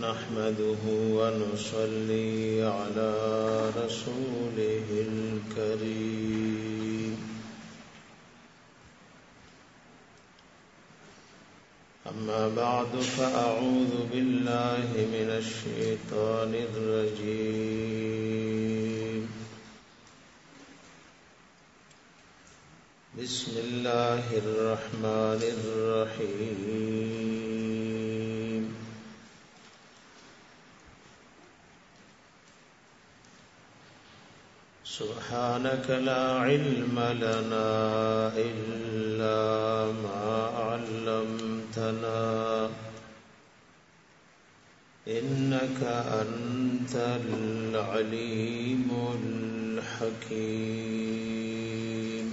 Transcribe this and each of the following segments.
نحمده ونصلي على رسوله الكريم أما بعد فأعوذ بالله من الشيطان الرجيم بسم الله الرحمن الرحيم سبحانك لا علم لنا إلا ما علمتنا إنك أنت العليم الحكيم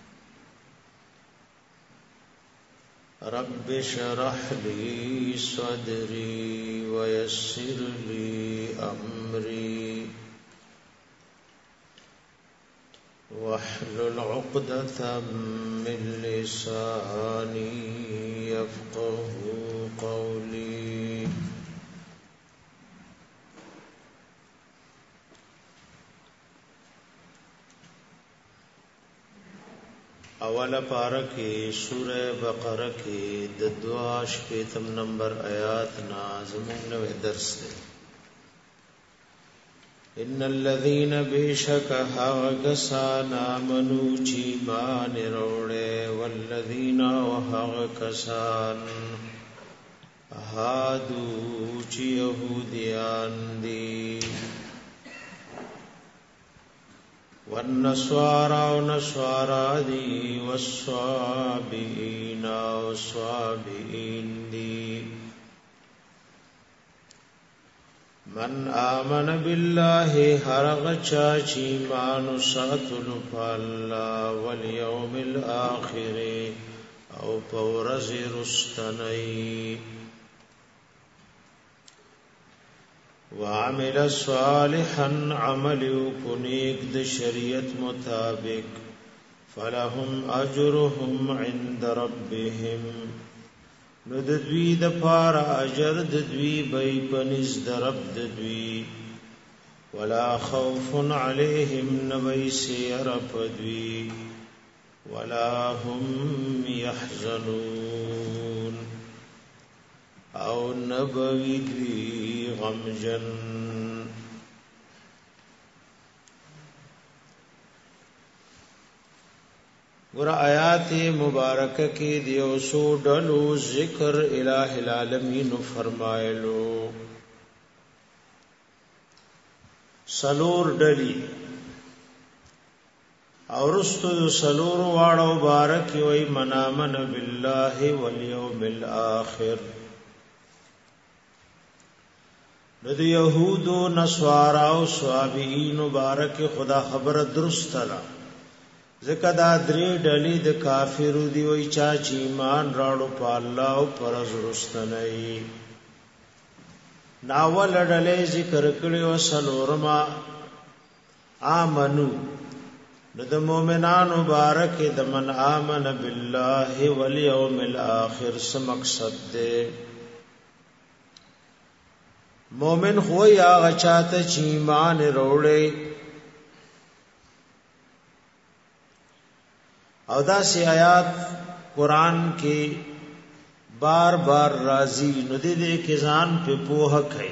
رب اشرح لي صدري ويسر لي أمري واحلل عقدة من لساني يفقه قولي اول پارکی سورہ بقرہ کی ددواش پیتم نمبر آیات نازمون نوے درس دے ان الذين بشك هاغسان آمنوا چیمان روڑے والذین وهاغکسان هادو چی یهودیان دی والنصارى ونصارى دی والصابئین والصابئین دی من آمن بالله هرغ چاچی مانو ساتلو پالا والیوم الآخر او پورز رستنی وعمل صالحا عمل کنیک د شریعت مطابق فلهم اجرهم عند ربهم نو د دوی د پاره اجر د دوی بې پنځ درب د دوی ولا خوف عليهم نبي سير پدوی ولا هم يحزنون او نبوي دوی غمجن ور آیات مبارکه کې دیو سو ډلو ذکر الہ العالمین فرمایلو سلور ډلی اورستو سلور واړو بارک وي منامن بالله والیوم الاخر د یهودو نصارا او صابئین مبارک خدا خبر درست را زکه دا درې ډلې د کافرو دی وای چا چې ایمان راړو په الله او پر زرستنی ناول ډلې ذکر کړي او سلورما امنو د مؤمنانو مبارک د من امن بالله والیوم الاخر څه مقصد دی مؤمن خو یا غچاته چې ایمان وروړي او دا سی آیات قرآن کې بار بار راضی نو دې کې ځان په پوهه کوي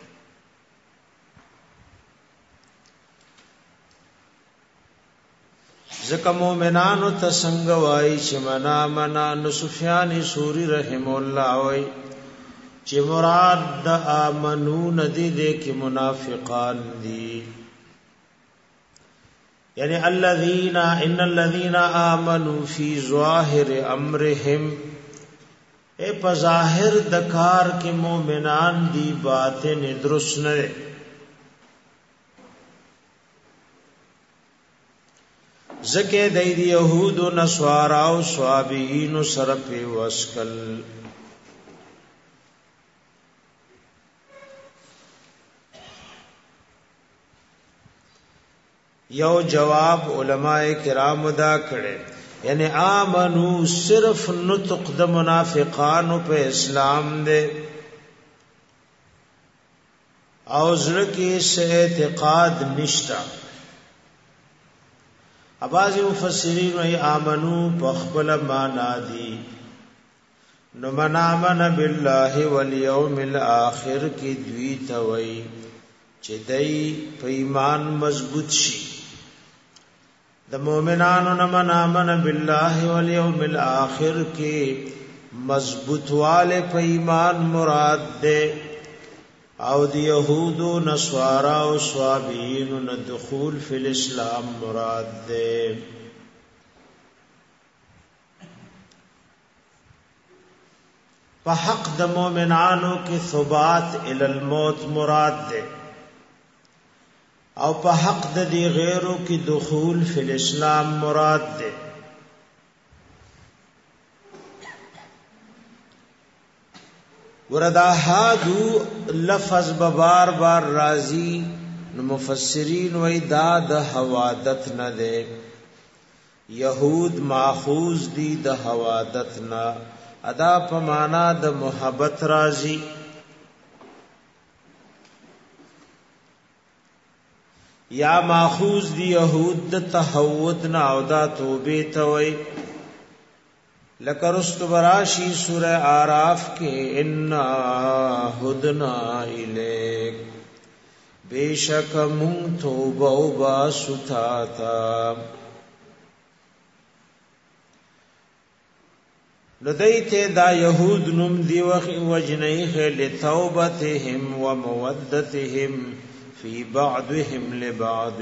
ځکه مؤمنانو ته څنګه وایي چې منا نو سفیان ثوری رحم الله وایي چې مراد د امنو ندې کې منافقان دي یعنی ان الذين آمنوا في ظاهر امرهم اے په ظاهر د کار کې مؤمنان دي باطن درست نه زکه د يهود او نصارا او صابئین سره په وسکل یو جواب علماء کرام دا کړي یعنی آمنو صرف نطق د منافقانو په اسلام دے او زړه کې څه اعتقاد نشتا. اباظ مفسرین وی آمنو پخبل معنا دی نو من آمن بالله والیوم الاخر کی دوی توي چې دای په ایمان مضبوط شي. د مؤمنانو نه من آمن بالله والیوم الاخر کی مضبوط والے په ایمان مراد ده، او د یهودو نصارا او صابئین نه دخول فی الاسلام مراد ده. په حق د مؤمنانو کې ثبات الی الموت مراد ده، او په حق د دی غیرو کې دخول فی الاسلام مراد ده. وردا هادو لفظ بار بار راضی نو مفسرین وی دا د حوادث نه ده. یهود ماخوذ دی د حوادث نه، ادا په معنا د محبت راضی. یا ماخوذ دی یهود د تهود نه او دا توبه ته وی. لکرست براشی سورہ آراف کے انا ہدنا الیک بے شک من توبہ و باستا تا. ندیت دا یہود نم دی وجنیخ لتوبتهم و مودتهم فی بعضهم لبعض.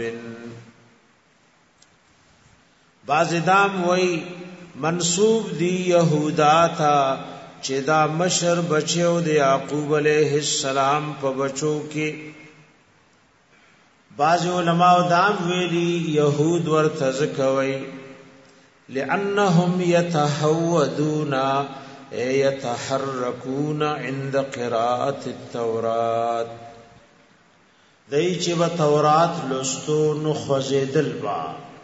بعض دام وی منصوب دی یہودا تھا چې دا مشر بچو د یعقوب علیہ السلام په بچو کې. بعض علماء دام ویلی یهود ورته ځکوي لانهم يتهودون يتحركون عند قراءة التوراة. دای چې و تورات لستو نو خوځیدل با.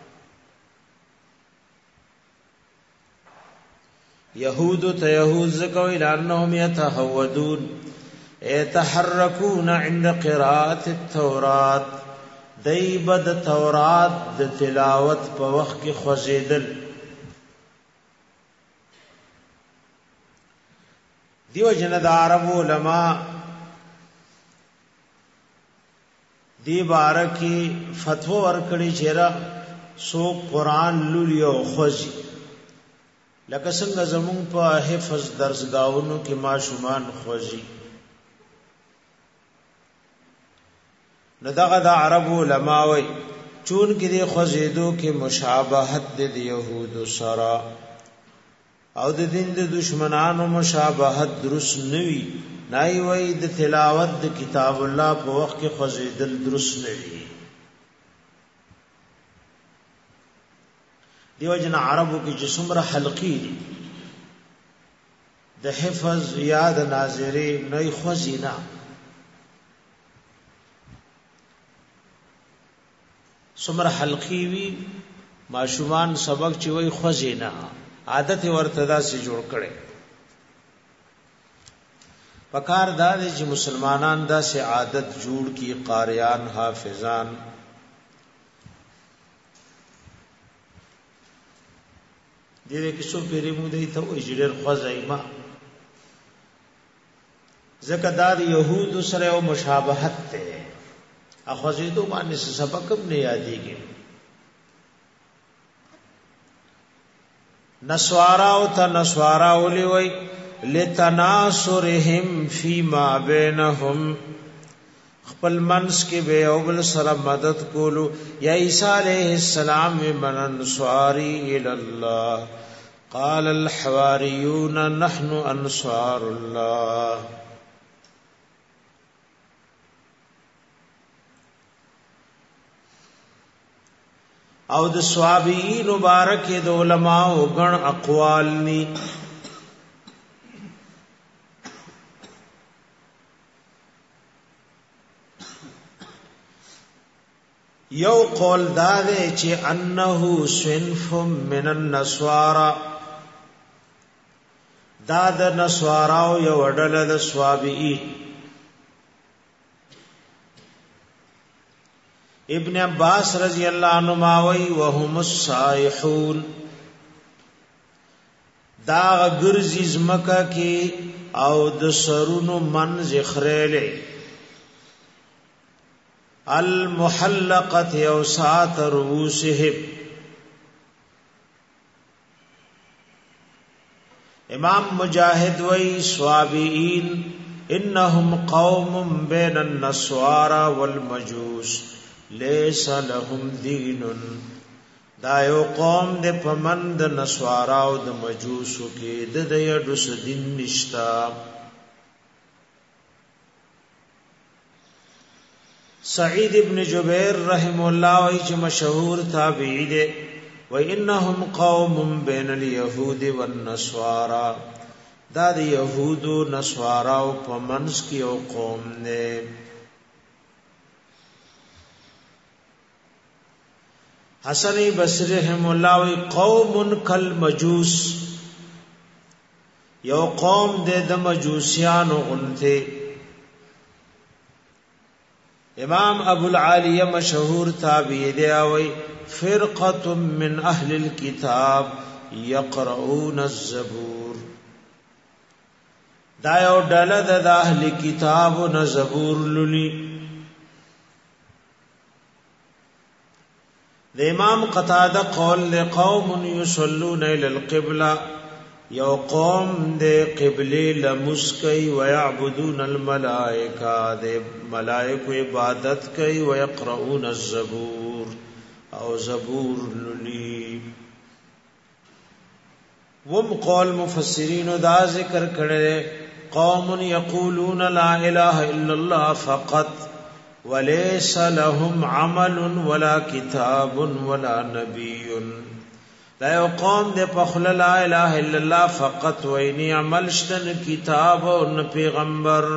یهود ته یهود زکوی لانهم يتهودون يتحركون عند قراءة التوراة. دای بد تورات د تلاوت په وخت کې خوځیدل. دیو جن د عرب علماء دی بارکی فتوا ورکړي چې را سو قران لولیو خوځي. لکه څنګه زمون په حفظ درسګاونو کې ماشومان خوځي. نو دغه د عرب علماء وي چون کې د خوځېدو کې مشابهت د يهودو سره او د دین د دشمنانو مشابهت درست نوي. نای وای د تلاوت د کتاب الله په وخت کې خوځېدل درست نوي. دیو جن عربو کې جسمره حلقی دي د حفظ یاد ناظری نه خوځینا. سمره حلقی وی ماشومان سبق چې وای خوځینا عادت ورته دا سي جوړ کړي. پکار دا چې مسلمانان دا سي عادت جوړ کی قاریان حافظان. دې کې څو پیری مو دی ته وې جوړ خوځایما زکه دا يهود سره او مشابهت ته اخوځیدو باندې سبق هم نه یادېږي. نسوارا او ته نسوارا ولي وای لتناصرهم فيما بينهم. خپل منس کې به او بل سره مدد کولو. یا عیسی علیہ السلام من انصاری الی الله قال الحواریون نحن انصار الله. او د صحابین مبارک د علماء غن اقوال ني. یو قول دا دی چې انه صنف من النصارى. دا د نصارا او یو ډله د صحابین. ابن عباس رضی اللہ عنہما وی وهم الصائحون دا گرزی زمکا کی او د سرونو منز خریلے المحلقت اوسات رؤوسهم امام مجاہد وی صوابئین انہم قوم بین النصارى والمجوس لیس لهم دین دا یو قوم دے پمند نصارا او د مجوسو کې د دې د دین نشتا سعید ابن جبیر رحم الله وی چې مشهور تابعی دی و انهم قوم بین اليهود والنصارى دا د يهود او نصارا او پمنس کې یو قوم نه حسن بصری رحم الله وی قوم کالمجوس یو قوم د مجوسیانو غنته امام ابو العالیہ مشہور تابعی دی وی فرقه من اهل الكتاب يقرؤون الزبور دا یو ډله د اهل کتاب او زبور للی د امام قتاده قول لقوم يصلون الى القبلة یو قوم د قبله لمسکی و يعبدون الملائکه د ملائکه عبادت کوي و يقرؤون الزبور او زبور للی وم قول مفسرین دا ذکر کړي قوم یقولون لا اله الا الله فقط وليس لهم عمل ولا كتاب ولا نبي دا یو قوم د پخله لا اله الا الله فقط ویني عمل شتن کتاب او پیغمبر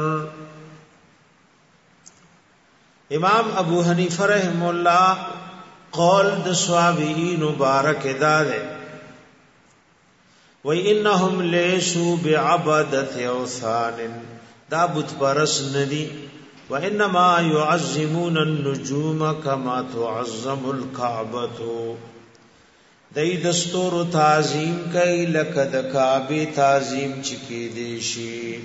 امام ابو حنیفه رحم الله قول د صحابین مبارک داله و انهم ليسوا بعبادة اوثان دا بت پرس ندی وانما يعظمون النجوم كما تعظم الكعبه دای دستور تعظیم کوي لکه د کعبه تعظیم چکی دیشی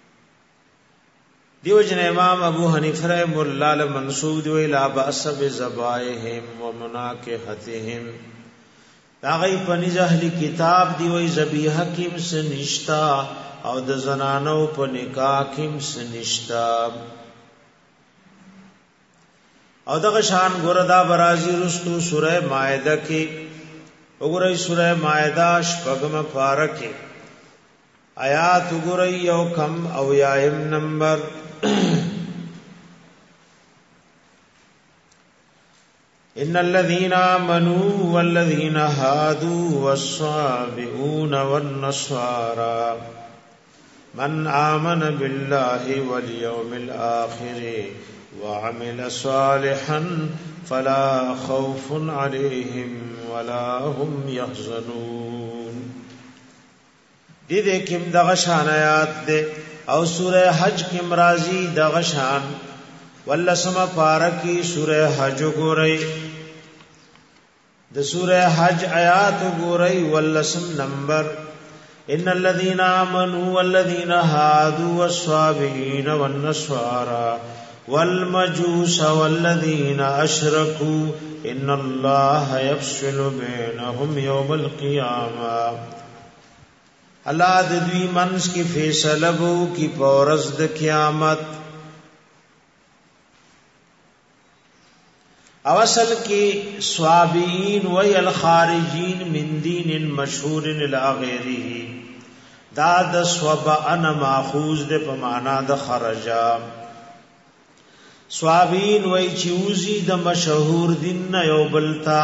دیو جن امام ابو حنیفه رحم الله منسوب دی لا باس بذبائهم ومناکحتهم دا غي پنځ اهلی کتاب دی وای ذبیحه کیم سنشتا او د زنانو په نکاح کیم سنشتا او دغه شان ګوردا برازی رستو سوره مائده کې وګورئ سوره مائده شپږم پارکه آیات وګورئ یو کم او یایم نمبر ان الذين امنوا والذين هادوا والصابئون والنصارى من آمن بالله واليوم الآخر وعمل صالحا فلا خوف عليهم ولا هم يحزنون دې کوم دغه شان آیات ده او سوره حج کې مرাজি دغه شان ولسم پارکی سوره حج ګورئ د سوره حج آیات ګورئ ولسم نمبر ان الذين امنوا والذين هادوا والصابئين والنصارى والمجوس والذين اشركوا ان الله يفصل بينهم يوم القيامه الله د دوی منس کی فیصله وو کی پورز د قیامت اوصل کی صوابین و الخارجین من دین مشهور الى غیره دا د صوبا ان ماخوذ د په معنا د خرجا صوابین وای چوزی د مشهور دین یو بلتا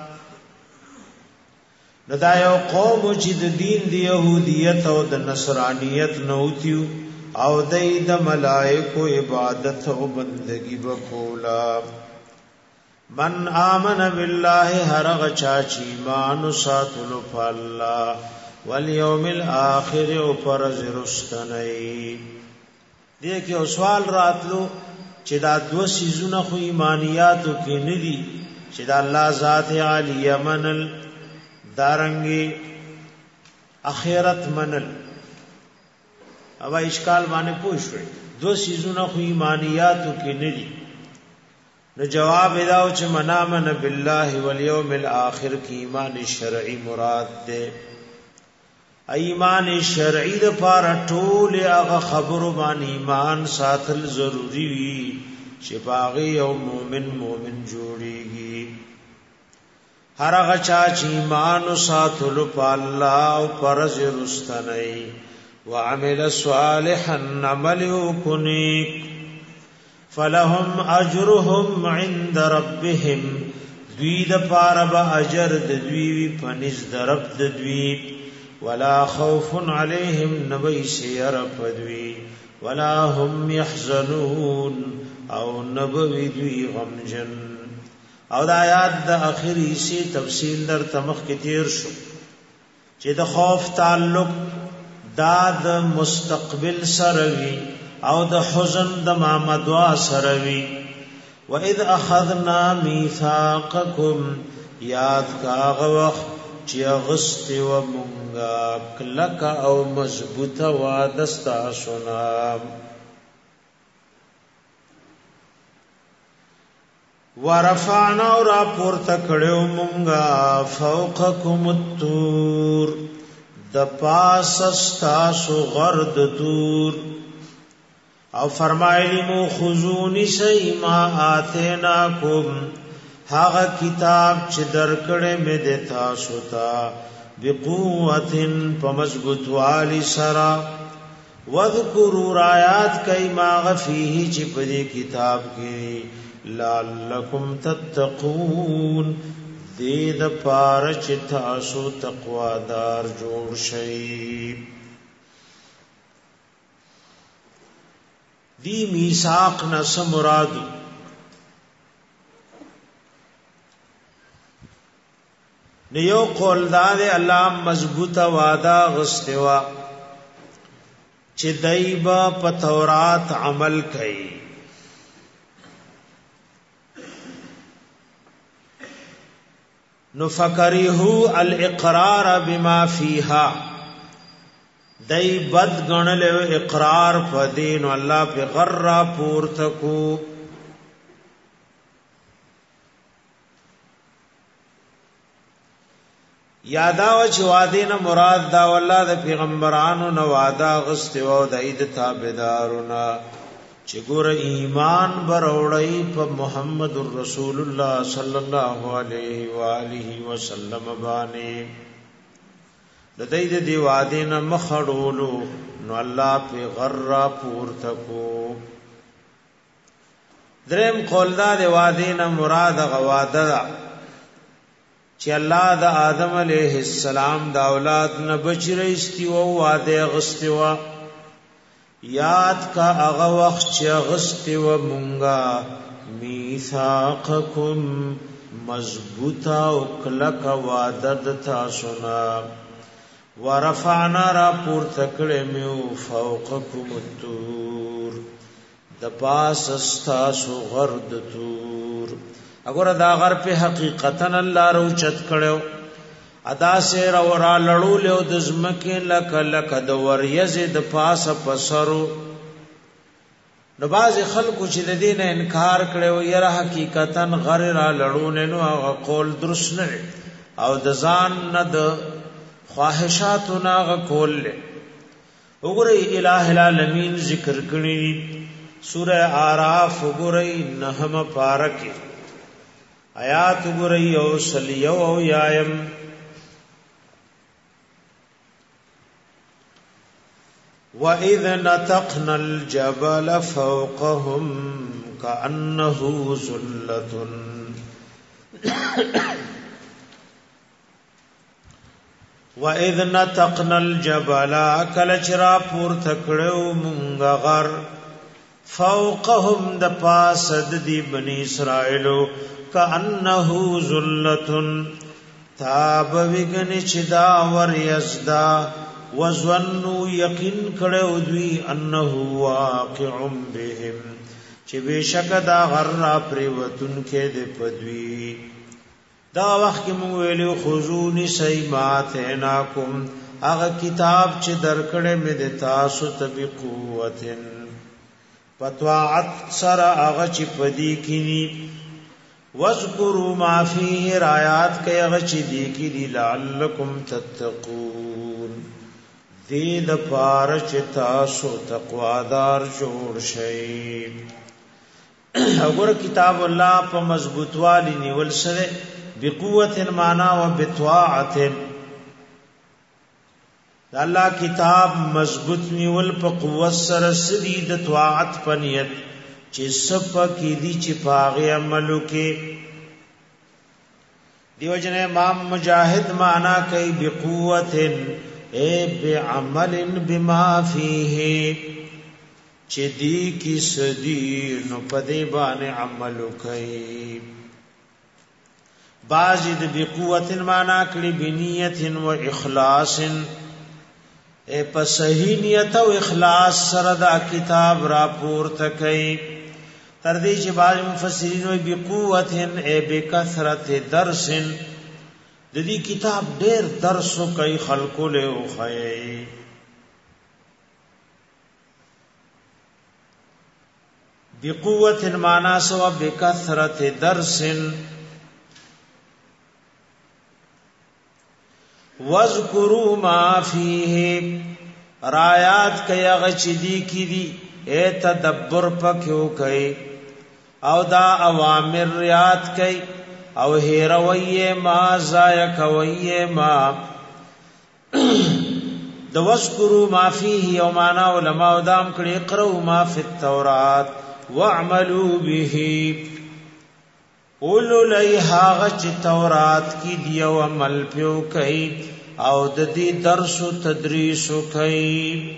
ندا یو قوم چې د دین د يهودیت او د نصرانیت نوتیو او د ملائکو عبادت او بندگی وکولا من آمن بالله هرغ چاچی ایمان ساتلو فالله والیوم الاخر او پرز رستنی دیکھو سوال راتلو چې دا دو سيزونه خو ایمانیاتو کې ندي چې دا الله ذات عالی منل دارنګي اخرت منل او اشکال باندې پوښوي دو سيزونه خو ایمانیاتو کې ندي نو جواب داو چې منامن بالله والیوم الاخر کی ایمان شرعی مراد ده ایمان شرعی د پاره ټول هغه خبرو باندې ایمان ساتل ضروری وي چې باغی او مؤمن جوړیږي هر هغه چا چې ایمان ساتل په الله او پرز رستنی وعمل صالحا عمل کنیک فلهم اجرهم عند ربهم دوی د پاره به اجر د دوی پنځ درب د دوی ولا خوف عليهم نبي سير پدوي ولا هم يحزنون او نبوي دوی غمجن او د آیات د اخري سي تفصیل در تمخ کې تیر شو چې د خوف تعلق دا د مستقبل سره وي او د حزن د مامدوا سره وي واذ اخذنا ميثاقكم یاد کاغه وخت چې غست و مونږه کلک او مضبوطه وعده ستاسو ورفعنا را پورته کړو مونږه فوقکم الطور د پاس ستاسو غرد تور او فرمایلی مو خذونی سیما آتیناکم هاغه کتاب چې درکړې مې د تاسو ته بقوتن پمضبوط والی سرا وذکروا آیات کایما غفیه چې په دې کتاب کې لعلکم تتقون دې د پاره چې تاسو تقوا دار جوړ شئ دی میثاق نس مراد نیو قول دار الله مضبوطه وعده غستوا چې دایبا په تورات عمل کوي نو فکرهو الاقرار بما فیها دای بد غنل اقرار پدین الله په غر پورتکو یادا و چې وعده نه مراد دا والله د پیغمبرانو نو وعده غست او د اید تابعدارونه چې ګور ایمان بروړی په محمد رسول الله صلی الله علیه و آله وسلم باندې د دې د دی وعده نه مخړولو نو الله په غر پورتکو دریم قول دا د وعده نه مراد غواده چې الله د آدم علیه السلام د اولاد نه بچی او وعده غستوا یاد کا هغه وخت چې غستوا مونږه میثاقکم مضبوطه او کلک وعده د تاسو نه ورفعنا را پورته کړې میو فوقکم الطور د پاس استاسو غرد تور اگر دا غر په حقیقتا الله رو چت کړو ادا سیر اور لړو له د زمکه لک د وریز د پاس پسرو نو باز خلکو چې د دین انکار کړو یره حقیقتا غر را لړو نه نو قول درست نه او د ځان نه د خواہشات ناغ کول لے اگرئی الہ العالمین ذکر کرنی سورہ آراف اگرئی نحم پارکی آیات اگرئی او سلیو او یایم وَإِذْ نَتَقْنَا الْجَبَلَ فَوْقَهُمْ كَأَنَّهُ ظُلَّةٌ وَإِذْ نَتَقْنَا الْجَبَلَ كَلَچرا پور تکړو مونږ غر فوقهم د پاسد دی بنی اسرائیلو كأنه ظلة تاب وگن چدا ور یزدا وظنوا یقین کړو دوی انه واقع بهم چې بشک دا غر را پریوتن کې د پدوی دا وخت کې موږ ویلو خذونی سیمات اناکم هغه کتاب چې درکړې مې د تاسو ته بقوتن فتواعت سر هغه چې پدی کینی واذکروا ما فیه آیات کې هغه چې دی کی دی لعلکم تتقون دې د پاره چې تاسو تقوادار جوړ شئ وګوره کتاب الله په مضبوط والی نیول سره بقوت معنا و بطاعت الله کتاب مضبوط نیول په قوت سره سدي د طاعت په نیت چې سپ کې دي چې پاغه عملو کې دیو جن امام مجاهد معنا کوي بقوت اے بعمل بما فيه چې دی کی سدي نو پدې باندې عمل کوي بعض د بقوت معنا کړي بنیت و اخلاص اے په صحیح نیت او اخلاص سره دا کتاب را پورته کوي تر دې چې بعض مفسرین وي بقوت اے بکثرت درس د دې کتاب ډېر درس کوي خلقو له خوي بقوت المعنى سوا بكثرت درس واذکروا ما فيه رایات کیا غچدی کی دی اے تدبر پکیو کئی او دا اوامر ریات کئی او هیروی ما ضایع کوي ما د واذکروا ما فيه یومانا علماء دام کړي اقرأوا ما فی التوراۃ واعملوا به اولو لئیها غچ تورات کی دیو عمل پیو کئی او د دې درس و تدریس کئی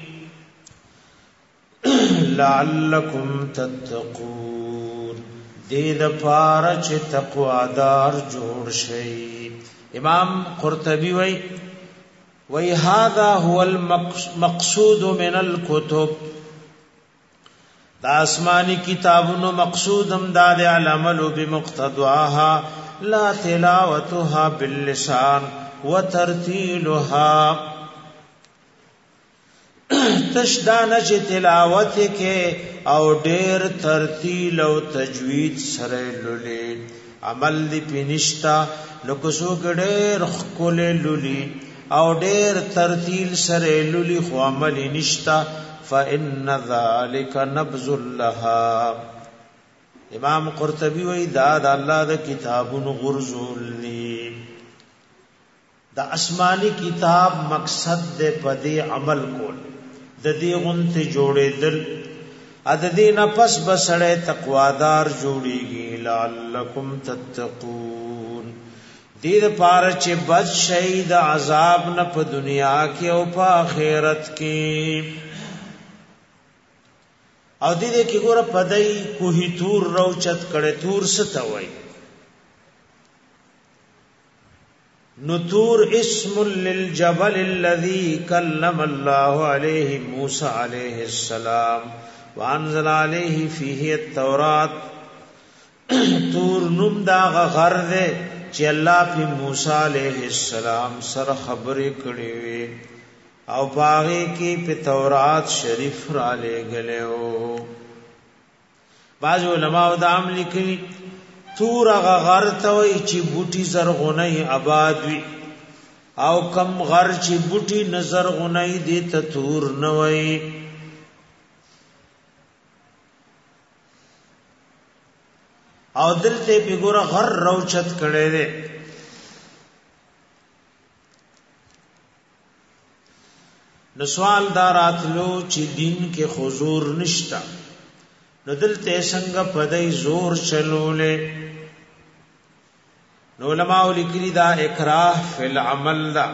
لعلکم تتقون دې د پاره چې تقوا دار جوړ شي امام قرطبی وی هذا هو المقصود من الكتب دا آسمانی کتابونو مقصود هم دا د العمل بمقتضاها لا تلاوتها باللسان وترتیلها تشدانه چې تلاوت کې او ډېر ترتیل او تجوید سره لولي عمل دی پینشتا لکه سو ډېر خپل لولي او ډېر ترتیل سره لولي خو عمل نشتا فإن ذلك نبذ لها امام قرطبی وی دا د الله د کتابونو غرزول لی دا آسمانی کتاب مقصد دې پدې عمل کول د دې غنته جوړې دل ا د دې نفس بسړې تقوادار جوړيږي لعلکم تتقون دې لپاره چې بچ شي د عذاب نه په دنیا کې او په آخرت کې او دې کې ګوره پدای کوهی تور روچت کړه تور ستوي نتور اسم للجبل الذي كلم الله عليه موسى عليه السلام وانزل عليه فيه التوراة تور نوم دا غر دے چې الله په موسی عليه السلام سره خبرې کړې وي او باغی کی پہ تورات شریف را لے گلے ہو بعض علماء دام لکھنی تور اغا غر توی چی بوٹی زرغنی آباد وی او کم غر چی بوٹی نزرغنی دیتا تور نوی او دلتے پی گورا غر روچت کڑے دے نو سوال داراتلو چې دین کې حضور نشتا نو دلته څنګه پدای زور چلولې نو علماء لیکلي دا اکراه فی العمل دا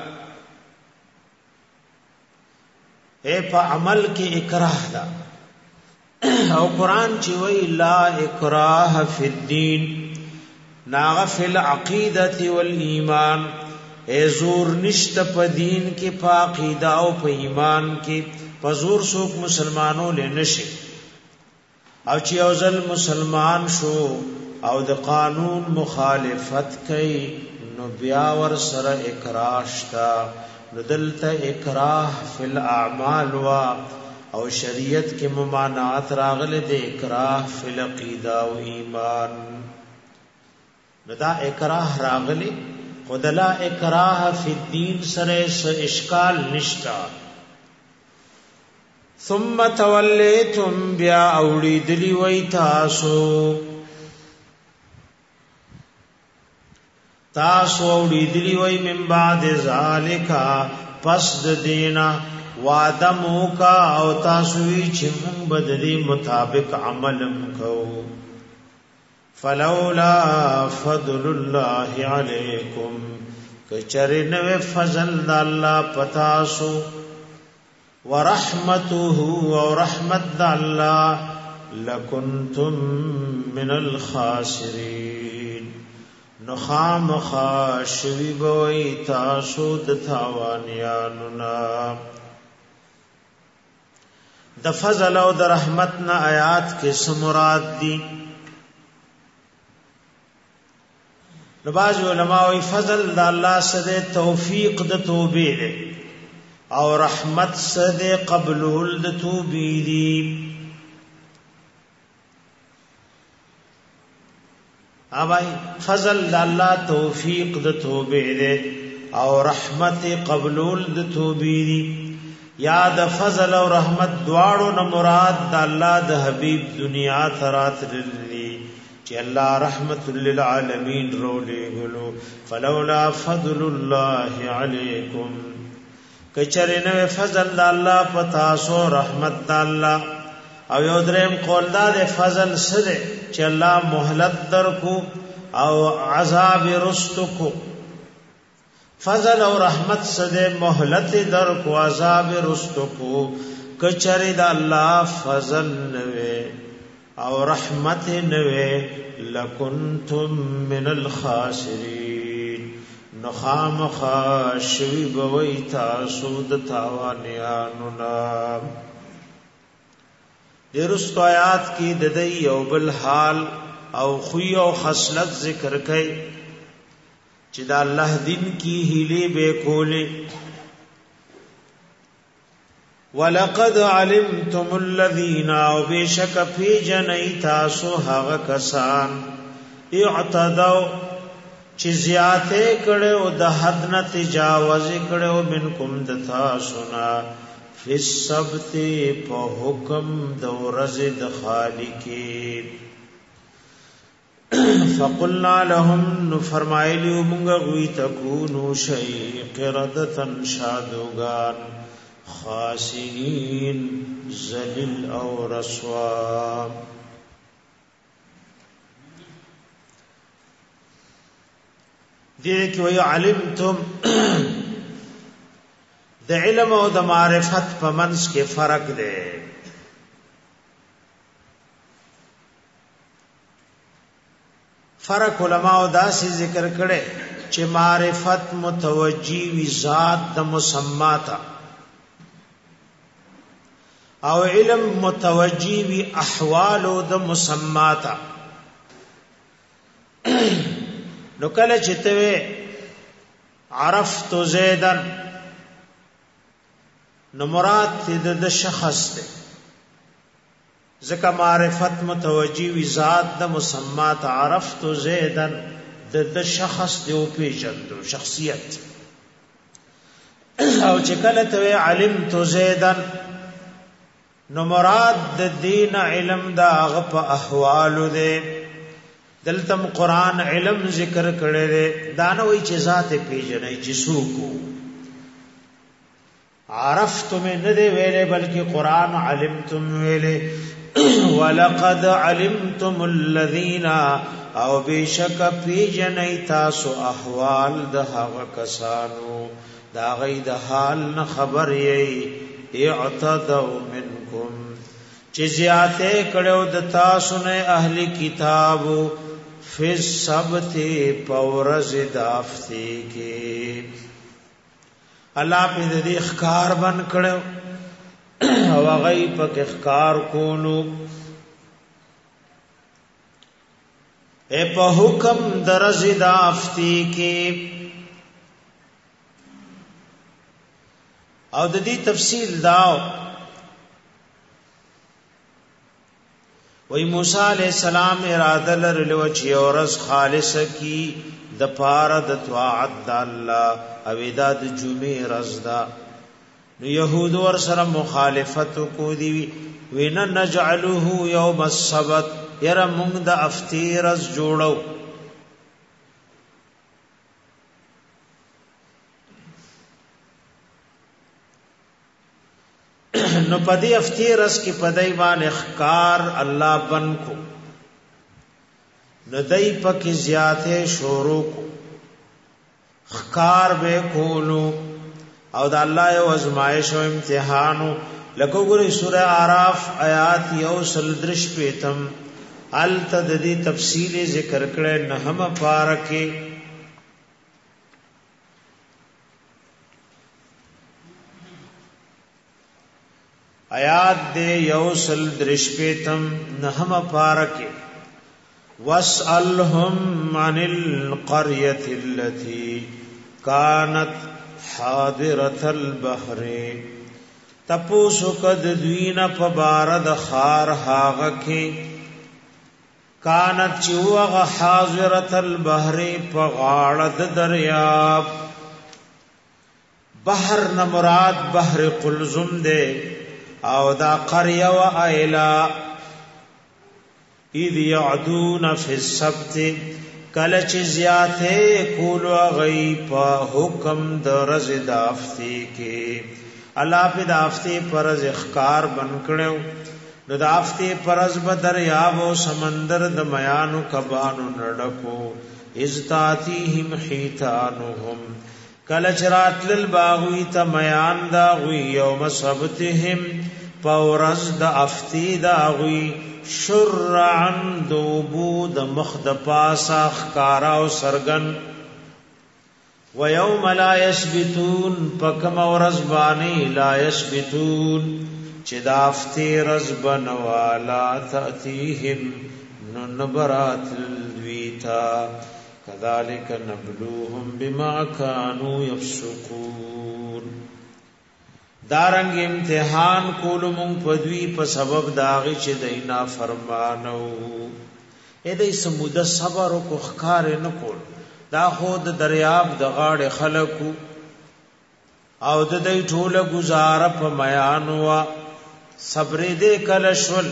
اے په عمل کې اکراه دا او قران چې وی لا اکراه فی الدین ناغف العقیدة والایمان اے زور نشت پا دین کی پا عقیدہ او پا ایمان کی پا زور سوک مسلمانوں لے نشے او چې یو ځل مسلمان شو او د قانون مخالفت کوي نو بیا ور سره اکراه شتا، نو دلته اکراه فی الاعمال وا او شریعت کې ممانعت راغله د اکراه فی العقیده او ایمان. نو دا اکراه راغله خدلا اکراه فی الدین سره اشکال نشتا. ثم تولیتم بیا اوڑی دلی وی تاسو اوڑی دلی وی من بعد ذالکا پس دینا وعدمو کا او تاسوی چمون بدلی مطابق عملم کو. فلولا فضل اللہ علیکم کچرنو فضل دا اللہ پتاسو ورحمته ورحمت الله لکنتم من الخاسرین نخام خاشوی بوئی تاسو دتاوانیانونا. د فضل او د رحمتنا آیات کے سمراد دی. نباز علماء وی فضل دا اللہ سدے توفیق د توبی دے او رحمت سده قبلول د توبې دی. اوای فضل د الله توفیق د توبې دی او رحمت قبلول د توبې دی. یا د فضل او رحمت دواړو نه مراد د الله د حبیب دنیا ترات للی چې الله رحمت للعالمین رولې غلو. فلولا فضل الله علیکم کچرنه فضل د الله پتا سو رحمت د الله. او یو دریم قول دا د فضل سره چې الله مهلت درکو او عذاب رستکو. فضل او رحمت سره مهلت درکو عذاب رستکو. کچری د الله فضل نوې او رحمت نوې لکنتم من الخاسرین نخام خاشوی بوئی تاسو د تاوانیانونا. درست آیات کی ددئی او بالحال او خوی او خصلت ذکر کئی چی دا اللہ دن کی ہیلی بے کولے. وَلَقَدْ عَلِمْتُمُ الَّذِينَ او بے شک پی جنئی تاسو حغ کسان اعتدو چې زیاته کړو د حد نه تجاوز کړو منکم د تاسو نه فی السبت په حکم د ورځ د خالق. فقلنا لهم فرمایلی موږ غوی تکونو شی قردتن شادوغان خاسئین ذلیل او رسوا. دیکھ وی علمتم د علم او د معرفت په منځ کې فرق دی. فرق علماء داسې ذکر کړي چې معرفت متوجی وی ذات د مسما تا او علم متوجی وی احوال د مسما تا. نو کله چې ته عرفت زیدن نو مراد د شخص ده ځکه معرفت متوجی وی ذات د مسمات عرفت زیدن د شخص دی او پیژندو شخصیت. او چې کله ته علمت زیدن نو مراد د دین علم دا هغه په احوالو ده. دلتم قرآن علم ذکر کړي دي دا نه وی چې ذات پیژنې چې سوکو عرفتم نه دی ویلې بلکې قرآن علمتم ویلې. ولقد علمتم الذين او بشک پیژنې تاسو احوال د هغه کسانو دا غي د حال نه خبر یې اعتدوا منکم چې زیاته کړو د تاسو نه اهلی کتابو فی السبت پورز دافتی کې. الله په دې اخکار بن کړو او غي په اخکار کولو اے په حکم درز دافتی کې. او د دې تفصیل داو وی موسی علیہ السلام اراده لرلو چې اورس خالص کی د پاره د طاعت د الله او د جمعې رضا. نو يهود ور سره مخالفت کو دی وینا نجعله یوم السبت یرا موږ د افتیر از جوړو. نو پدی افتیرس کی پدای باندې اخکار الله بن کو نو دای پک زیاته شروع کو اخکار به کولو او د الله یو ازمایش او امتحانو. لکه ګورې سوره اعراف آیات یو سلدرش پیتم ال تددی تفصیل ذکر کړه نهم پارکه. آیات دے یوسل درشپیتم نہم پارکے واسألهم عن القرية التي كانت حاضرة البحر. تپوسو کد دوین پبارد خار حاغکی کانت چوغ حاضرة البحر پغاڑد دریاب. بحر نمراد بحر قلزم دے او دا قريه و ایلا اذ يعدون في السبت کلچ زیاته کولو غی په حکم د رز دافتی کې. الله په دافتی پرز اخکار بن کړو. نو دافتی پرز بدریاب او سمندر د میانو کبانو نډکو. اذ تاتیهم حیتانهم کلچ راتل باغوی تا میان داغوی یوم سبتهم پورز دا افتی داغوی شرعن دوبو دا مخد پاسا خکارا و سرگن و یوم لا یسبتون پکم و رزبانی لا یسبتون چه دا افتی رزبن والا تأتیهم ننبرات الویتا کذالک نبلوهم بما كانوا يفسقون. دارنګ امتحان کولو مونږ پدوی په سبب داغه چې دینا فرمانو. اې دې سمود صبر او خکار نه کول. دا خود دریاب د غاړه خلقو او د دې ټوله گزاره په میان وا صبر دې کلشل.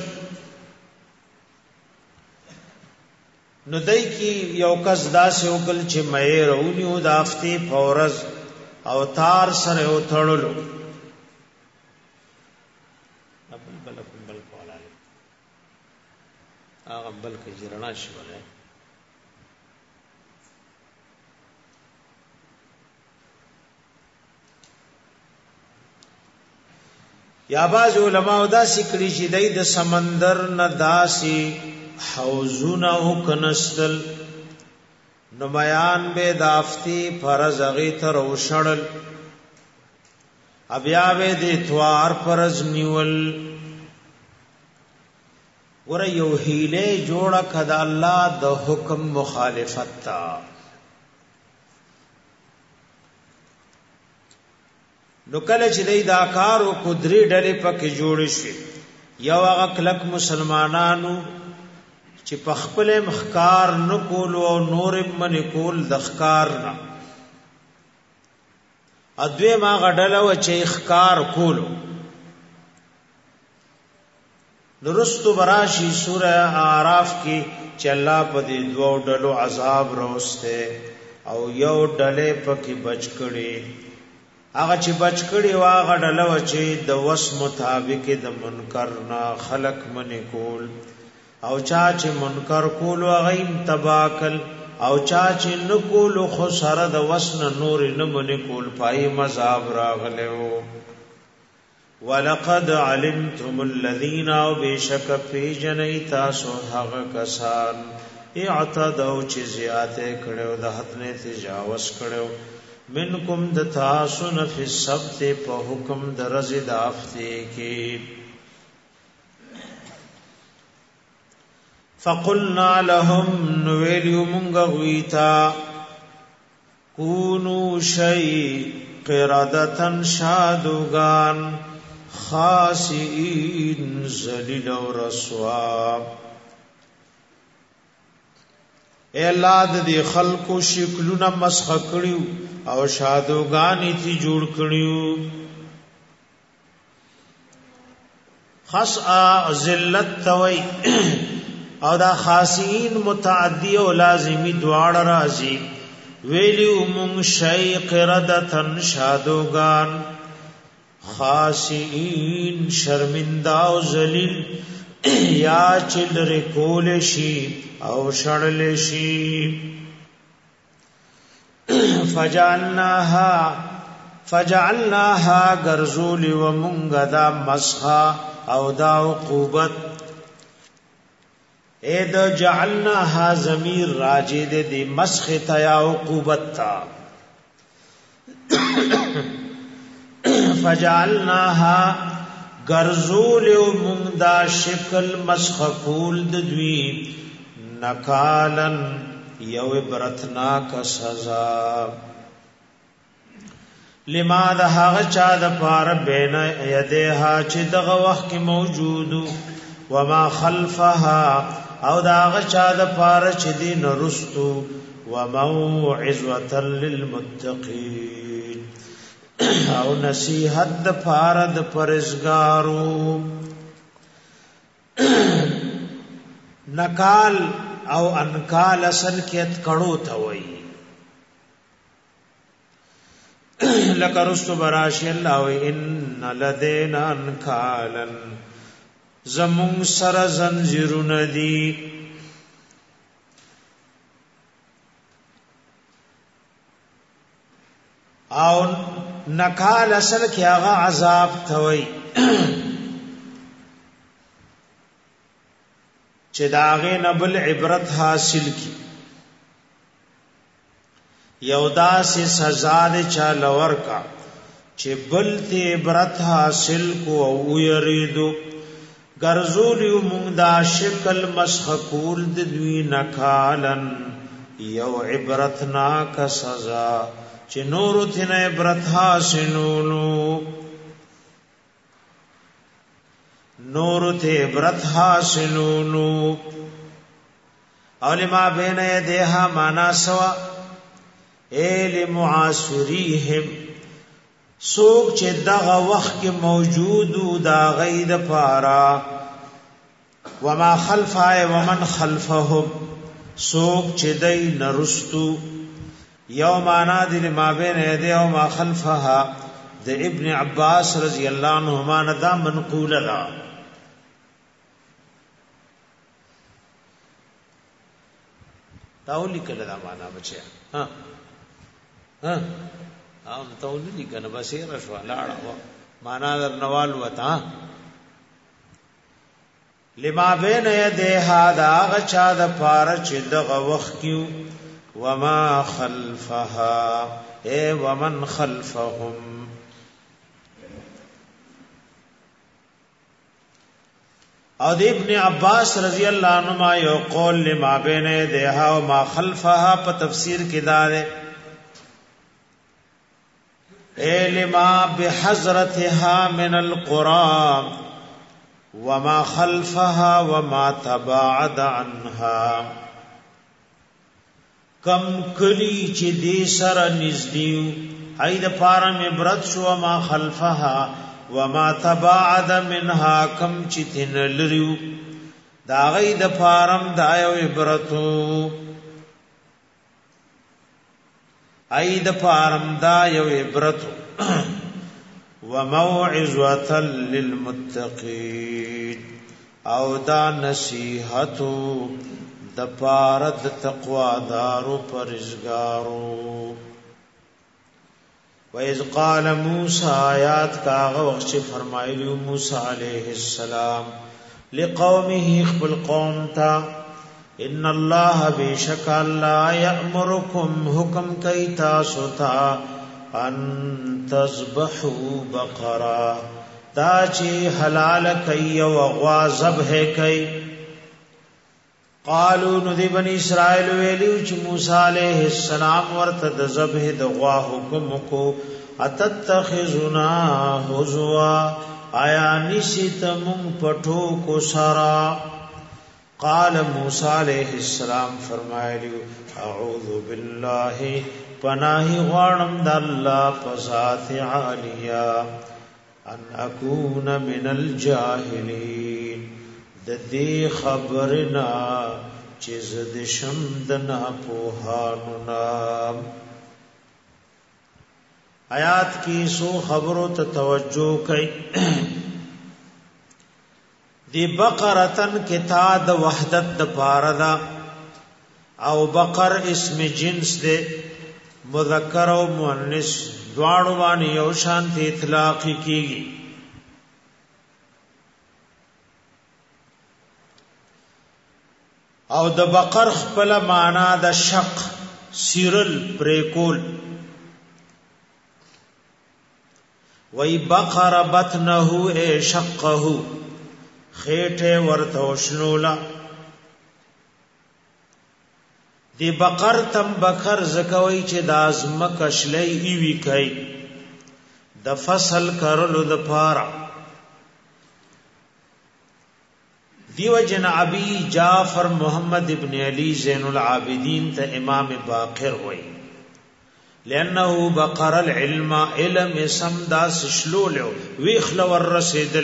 نو دای کی یو کس داسې وکل چې مې رونیو د افتی فورز او تار سره او تړلو بل کولاله هغه بل کې جرنا شوله. یا باز علماء دا سکړي چې دای د سمندر نه داسي حوزونه کنستل نمایان به دافتی فرض غی تر وشړل بیا به د اتوار فرض نیول. ور یو هیله جوړه کړه الله د حکم مخالفت تا. نو کله چې دا کار او قدرت ډلې پکې جوړ شي یو هغه کلک مسلمانانو چې په خپل مخکار نه کول او نور من کول د خکار نه ادوی ما غډل او چې خکار کولو. درستو براشی سوره اعراف کې چې الله په دې دوه ډلو عذاب روسته او یو ډلې پکې بچ کړي. هغه چې بچ کړي واغه ډله و چې د وس مطابق د منکر نه خلق من کول او چا چې منکر کول هغه تباکل او چا چې نو کول خو سره د وسن نور نه من کول پای مذاب راغلو. ولقد علمتم الذين وبشك في جنيتا سوحق کسان اعتدوا چې زیاته کړو د حد نه تجاوز کړو منکم د تاسو نه فی السبت په حکم د رزد افتی کې. فقلنا لهم نویلیو منگا غویتا کونو شی قردتن شادوگان خاسئین ذلیل و رسوا. اے اللہ د دې خلقو شکلونه مسخ کړیو او شادوګانی تی جوړ کړیو. خاصه ذلت توي او دا خاصین متعدی او لازمی دواړه راځي. ویلیو مون شی قردتن شادوګان خاسئین شرمنده او ذلیل یا چلر کول شي او شړل شي. فجعلناها غرزول و منغدا مسخا او دا عقوبت. اے دا جعلناها ضمیر راجع دے دی مسخ تا یا عقوبت تا. فجعلناها غرزول و منغدا شکل مسخ کول دوی نکالن یو عبرتناک سزا. لما دا هغه چا د پار بین یدها چې دغه وخت کې موجودو وما خلفها او دا هغه چا د پار چې دین رستو وموعظه للمتقین او نصیحت د پار د پرهیزګارو. نکال او انکال اصل کې کړو ته وای. لکه رستو براشی الله و ان لدینا انکالن زمون سر زنجیرون دی. او نکال اصل کې هغه عذاب ته وای چې داغه نبل عبرت حاصل کی. یودا سے سزا دے چا لور کا چې بل ته عبرت حاصل کو او یریدو. غرزولیو مونږ دا شکل مسخ کول د دوی نکالن یو عبرتناک سزا چې نور ته عبرت حاصلولو. نور ته عبرت حاصلولو. علماء بین یدیها معنا سوا اے معاصریهم سوک چې دغه وخت کې موجودو دا غید پارا وما خلفه ومن خلفهم سوک چې دای نرستو. یو معنا د ما بین یده او ما خلفها د ابن عباس رضی الله عنهما دا منقول را. تاولی کله دا معنا بچیا ها او تاولی کنه بصیر شو لاړه معنا در نوال وتا. لما بین یده دا غچا د پار چې دغه وخت کیو وما خلفها اے ومن خلفهم. او د ابن عباس رضی الله عنهما یو قول لما بین یدها و ما خلفها په تفسیر کې دار اے لما بحضرتها من القرآن وما خلفها وما تباعد عنها. کم کلی چې دې سره نږدې اې د پارم عبرت شو ما خلفها وما تباعد منها کم چې تن لریو دا غي د پارم د ایو عبرتو. اې د پارم دا یو عبرتو. وموعظه للمتقین او دا نصیحتو د پارد تقوا دارو پرزگارو. وَإِذْ قَالَ مُوسَى آیات کاغه وخت چې فرمایلی موسی علیہ السلام لقومه خپل قوم تا ان الله بیشک الله یأمرکم حکم کوي تاسو ته ان تذبحوا بقره دا چې حلال کوي او غوا ذبح کوي. قالو نو دی بنی اسرائیل ویلیو چې موسی علیہ السلام ورته د ذبح د غوا حکم کو اتتخذنا هزوا آیا نشیت مون پټو کو سارا. قال موسی علیہ السلام فرمایلیو اعوذ بالله پناہی غوانم د الله په ذات عالیه ان اكون من الجاهلین د دې خبرنا چې زد شمدنا پوهانو نام. آیات کی سو خبرو ته توجه کئ. دی بقرتن کتا د وحدت د پاردا او بقر اسم جنس دے مذکر او مؤنث دواړو باندې یو شان ته اطلاق کیږي. او د بقر خپل معنا د شق سیرل پریکول وی بقر بطنه اے شقه خیٹه ورته وشنولا. دی بقر تم بقر زکوي چې د ازمک شلې ایوي کوي د فصل کرلو د پارا. دیو جن ابي جعفر محمد ابن علي زين العابدين ته امام باقر وای لانه بقر العلم علم سم داس شلولو ویخل ور رسیدل.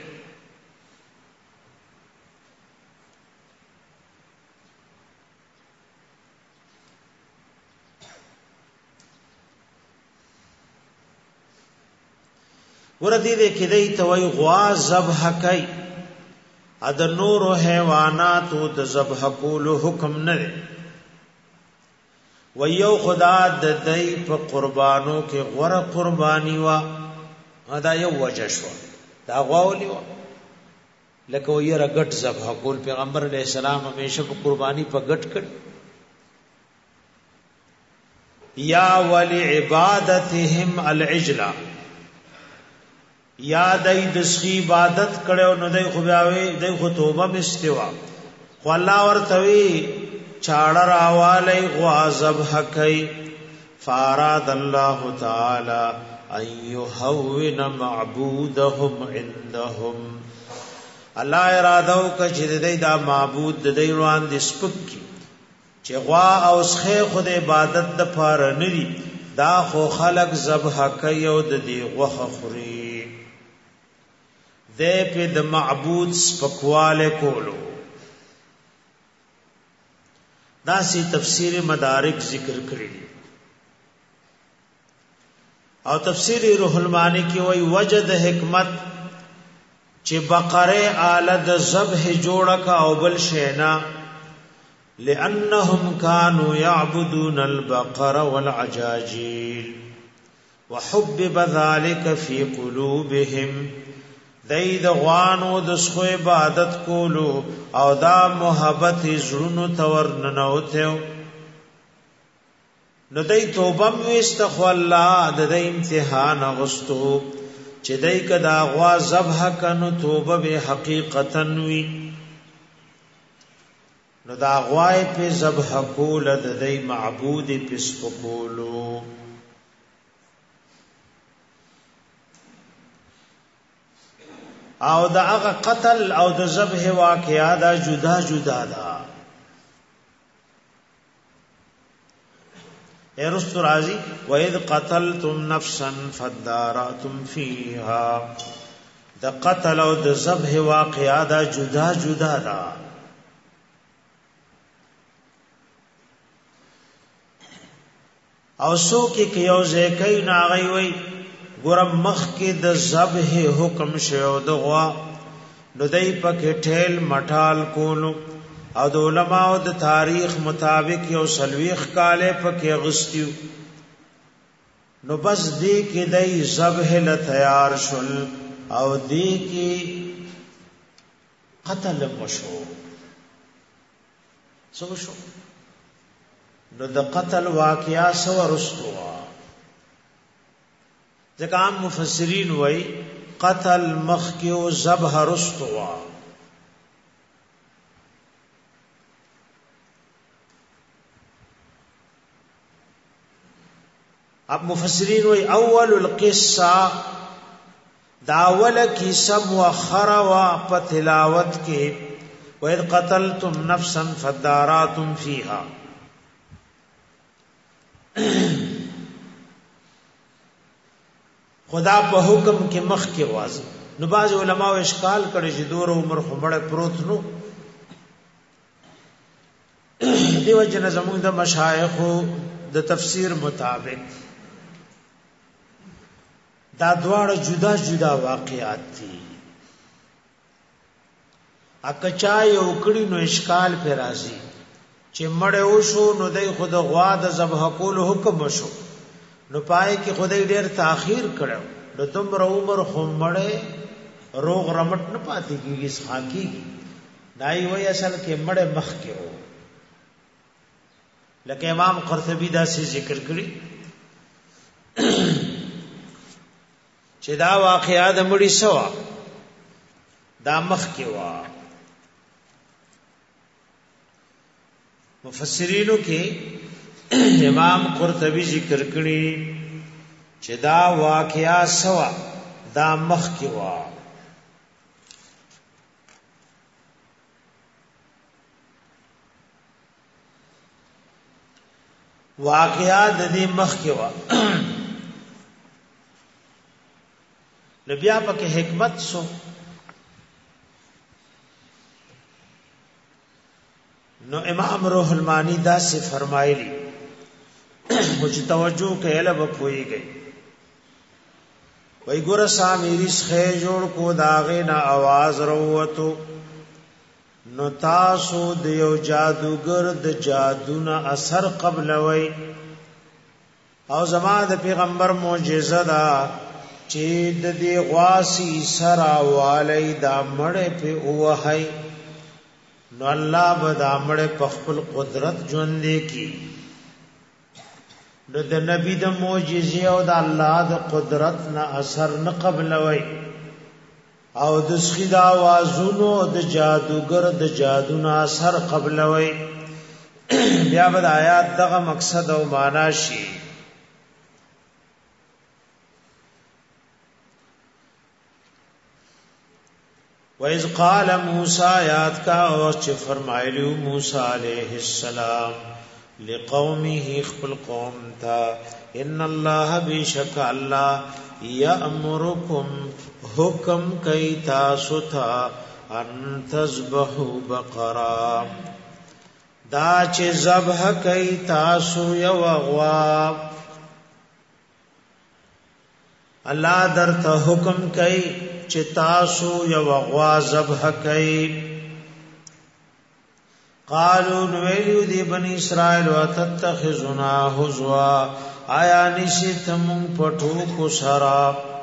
وردی دې کدی توي غوا ذبح کوي اد نور حیوانات د ذبح کول حکم نه دی. و یو خدا د دای په قربانو کې غره قربانی وا ادا یو وجه شو دا غواولي لکه وی رغټ ذبح کول پیغمبر علیہ السلام همیشه په قربانی په غټ کړ یا ولی عبادتهم العجلا یا دای د سخی عبادت کړو نو دای خو بیاوي دای خو توبه مستوا خو الله ورته وی چاړه راواله غوا ذبح کوي. فاراد الله تعالی ايهون معبودهم عندهم الله اراده وکړي د دې دا معبود د دې وړاندې سپک چې غوا او سخه خود عبادت د پاره ندي دا خو خلق ذبح کوي او د دې غوخه خوري دې په د معبود سپکواله کولو. دا سی تفسیر مدارک ذکر کړی او تفسیر روح المانی کی وای وجد حکمت چې بقره آله د ذبح جوړه کا او بل شینا لانهم كانوا يعبدون البقر والعجاجيل وحبب ذلك في قلوبهم دای د غوانو د سخو عبادت کولو او دا محبت زړونو تور ننوته نو دای توبه واستغفر الله د امتحان غستو چې دای کدا غوا ذبح کنو توبه به حقیقتا وی نو دا غوای په ذبح کول د دای معبود په سپکولو. او دا هغه قتل او د ذبح واقعا دا جدا جدا دا. ارست راضی وَإِذْ قَتَلْتُمْ نَفْسًا فَادَّارَأْتُمْ فِيهَا دا قتل او د ذبح واقعا دا جدا جدا دا. او سو کې یو ځکه نه غي وي ګورم مخ کې د ذبح حکم شو د غوا نو دای پکې ټیل مټال کولو او د علماء د تاریخ مطابق یو سلويخ کاله پکې غستیو نو بس دې کې دای ذبح ل تیار شول او دې کې قتل مشو سو شو نو د قتل واقعیا سو رستوا ځکه عام مفسرین وای قتل مخکیو ذبح رستوا اب مفسرین وی اول القصه داول کی سب مؤخر و پتلاوت کے وَإِذْ قَتَلْتُمْ نَفْسًا فَادَّارَأْتُمْ فِيهَا خدا په حکم کې مخ کې واضح نو باز علماء اشکال کړي چې دور عمر خمړه پروت نو دیو جن زموږ د مشایخ د تفسیر مطابق دا دواړه جدا جدا واقعات دي اکچا یو کړي نو اشکال پر راځي چې مړ او شو نو دای خود غوا د ذبح کول حکم شو نو پای کې خدای ډېر تاخير کړو نو تم عمر خمړې روغ رمټ نه پاتې کیږي سخاکی دای وای اصل کې مړ مخ کې وو لکه امام قرطبی دا سي ذکر کړی چې دا واقعیا د مړی سوا دا مخ کې وا مفسرینو کې امام قرطبی ذکر کړی چې دا واقعیا سوا دا مخ کې وا واقعیا د دې مخ کې وا نبیا پکې حکمت سو نو امام روح المانی دا سے فرمایلی مجھ توجہ کې علم پوئی گئی وای ګور سامیری ښه جوړ کو داغه نه आवाज وروتو نو تاسو د یو جادوګر د جادونا اثر قبل وای او زما د پیغمبر معجزه دا چې د دې غواسی سرا والی دا مړې په وهای نو الله به دا مړې په خپل قدرت ژوند کی نو د نبی د معجزې او د الله د قدرت نه اثر نه قبل وای او د سخیدا आवाजونو د جادوګر د جادونا اثر قبل وای بیا به آیات دغه مقصد او معنا شي وَإِذْ قَالَ مُوسَى یاد کا او چې فرمایلی موسی علیہ السلام لقومه خپل قوم تا ان الله بیشک الله یامرکم حکم کئی تاسو تا ان تذبحوا بقرا دا چې ذبح کئی تاسو یو غوا الله درته حکم کئی چې تاسو یو غوا ذبح کئی قالوا ویلو دی بنی اسرائیل وتتخذنا هزوا آیا نشتم پټو کو سرا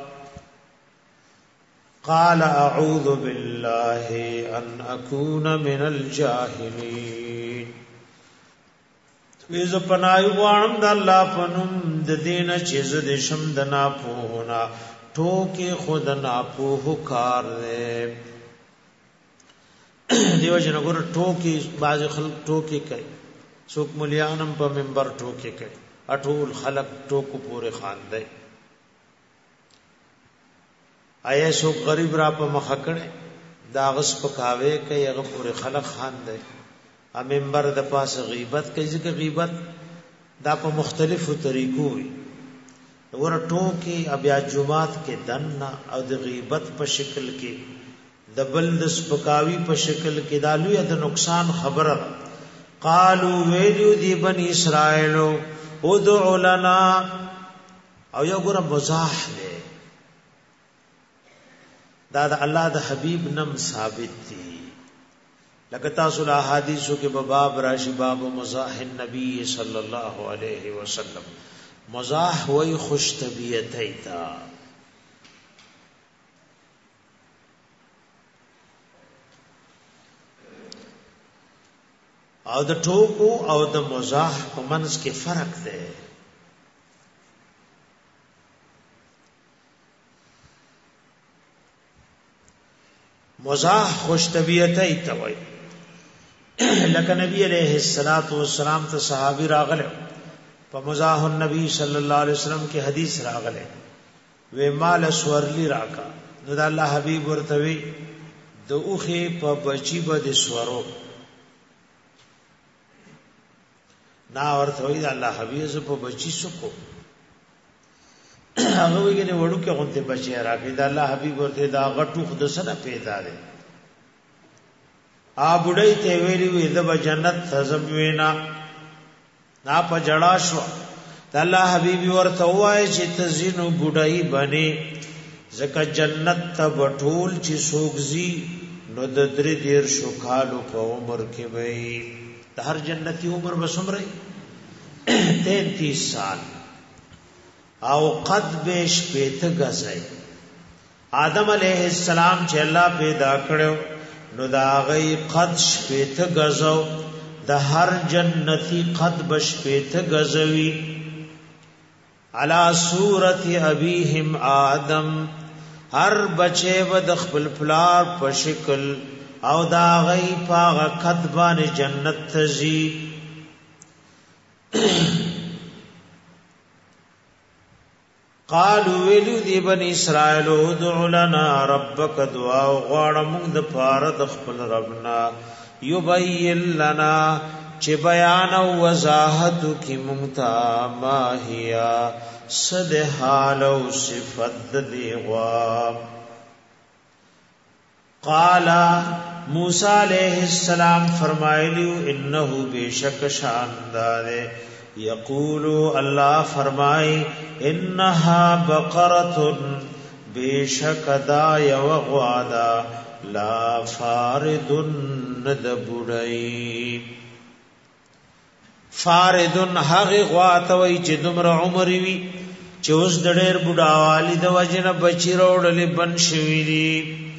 قال اعوذ بالله ان اكون من الجاهلين ویز پنای وانم د الله پنوم د دین چې ز د شم د نا پوهنا ټوکې خود نا پوه کار دیو جن ګور ټوکی باز خلق ټوکی کوي څوک مليانم په منبر ټوکی کوي اټول خلق ټوکو پورې خان دی آیا څوک غریب را په مخ کړي دا غس پکاوي کوي هغه پورې خلق خان دی ا منبر د پاس غیبت کوي ځکه غیبت دا په مختلفو طریقو وي ور ټوکی بیا جمعات کې دنا او د غیبت په شکل کې د بل د سپکاوی په شکل کې دالوی د نقصان خبره قالو ویلو دی بنی اسرائیل ادع لنا او یو ګره مزاح دی دا د الله د حبیب نم ثابت دی لکه تاسو له حدیثو کې باب راشي باب مزاح النبی صلی الله علیه وسلم مزاح وای خوش طبیعت ایتا او د ټوکو او د مزاح په منځ کې فرق دی مزاح خوش طبیعت ایتا وای لکه نبی علیہ الصلوۃ والسلام ته صحابي راغله په مزاح النبی صلی الله علیه وسلم کې حدیث راغله و مال سورلی راکا نو د الله حبیب ورته وی د اوخه په بچی بد سورو نا ورته وی د الله حبیب ز په بچی سکو هغه ویګنه وړو کې غونته بچی راکې د الله حبیب ورته دا غټو خود سره پیدا ده ا بډای ته ویلی وی د جنت تزم وینا نا په جړا شو د الله حبیب ورته وای چې تزینو بډای بني زکه جنت ته بټول چې سوګزي نو د درې دیر شو کالو په عمر کې وي د هر جنتی عمر بسمره 33 سال او قد بیش پیت غزای آدم علیہ السلام چې الله پیدا کړو نو دا غي قد شپیت غزو د هر جنتی قد بش پیت غزوی علا صورت ابیهم آدم هر بچه ود خپل پلار په شکل او دا غي پاغه کتبان جنت تزي قالوا ویلو دی بنی اسرائیل ادعو لنا ربک دعا غواړه موږ د پاره د خپل ربنا یبین لنا چې بیان او وضاحت کی موږ ته ما هيا صد حال او صفت دی غوا قال موسی علیہ السلام فرمایلیو انه بیشک شاندار یقول الله فرمای انها بقره بیشک دا یو غوادا لا فارد ندبړی فارد هغه غواتوي چې دومره عمر وي چې اوس د ډېر بډاوالي د وجنه بچی وروړلې بن شوی دي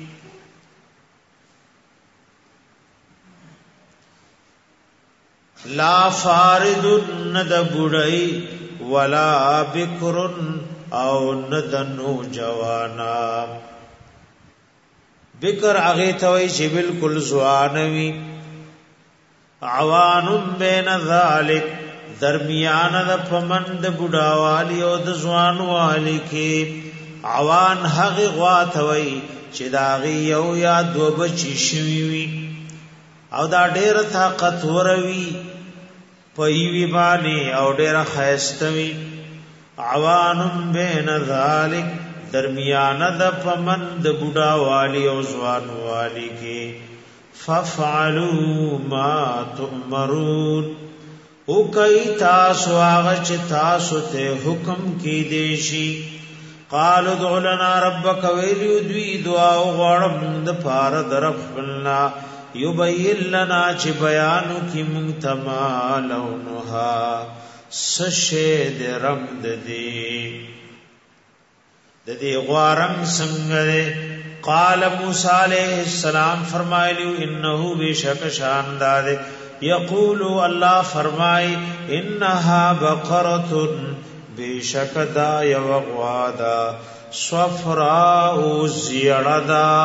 لا فارد ند بډای ولا بکر او ندنو جوانا بکر هغه توي چې بالکل ځوانوي عوان بین ذالک درمیان د پمند بډاوالی او د ځوانوالی کې عوان هغه غواتوي چې داغي یو یا دو بچی شوی وي او دا ډېر طاقت وروي پویوی بانی او ډیر خیستوی عوان بین ذالک درمیان د پمند بوډا والی او ځوان والی کې ففعلوا ما تؤمرون او کای تاسو هغه چې تاسو ته حکم کې دیشي قالوا ادع لنا ربك ویلو دوی دعا غواړم د پاره درخلنا یبین لنا چې بیانو کی منتما لونها سشید رنگ د دې غوارم څنګه قال موسی علیہ السلام فرمایلیو انه بشک شاندار یقول الله فرمای انها بقره بشک دا یو غوادا صفراء زیړدا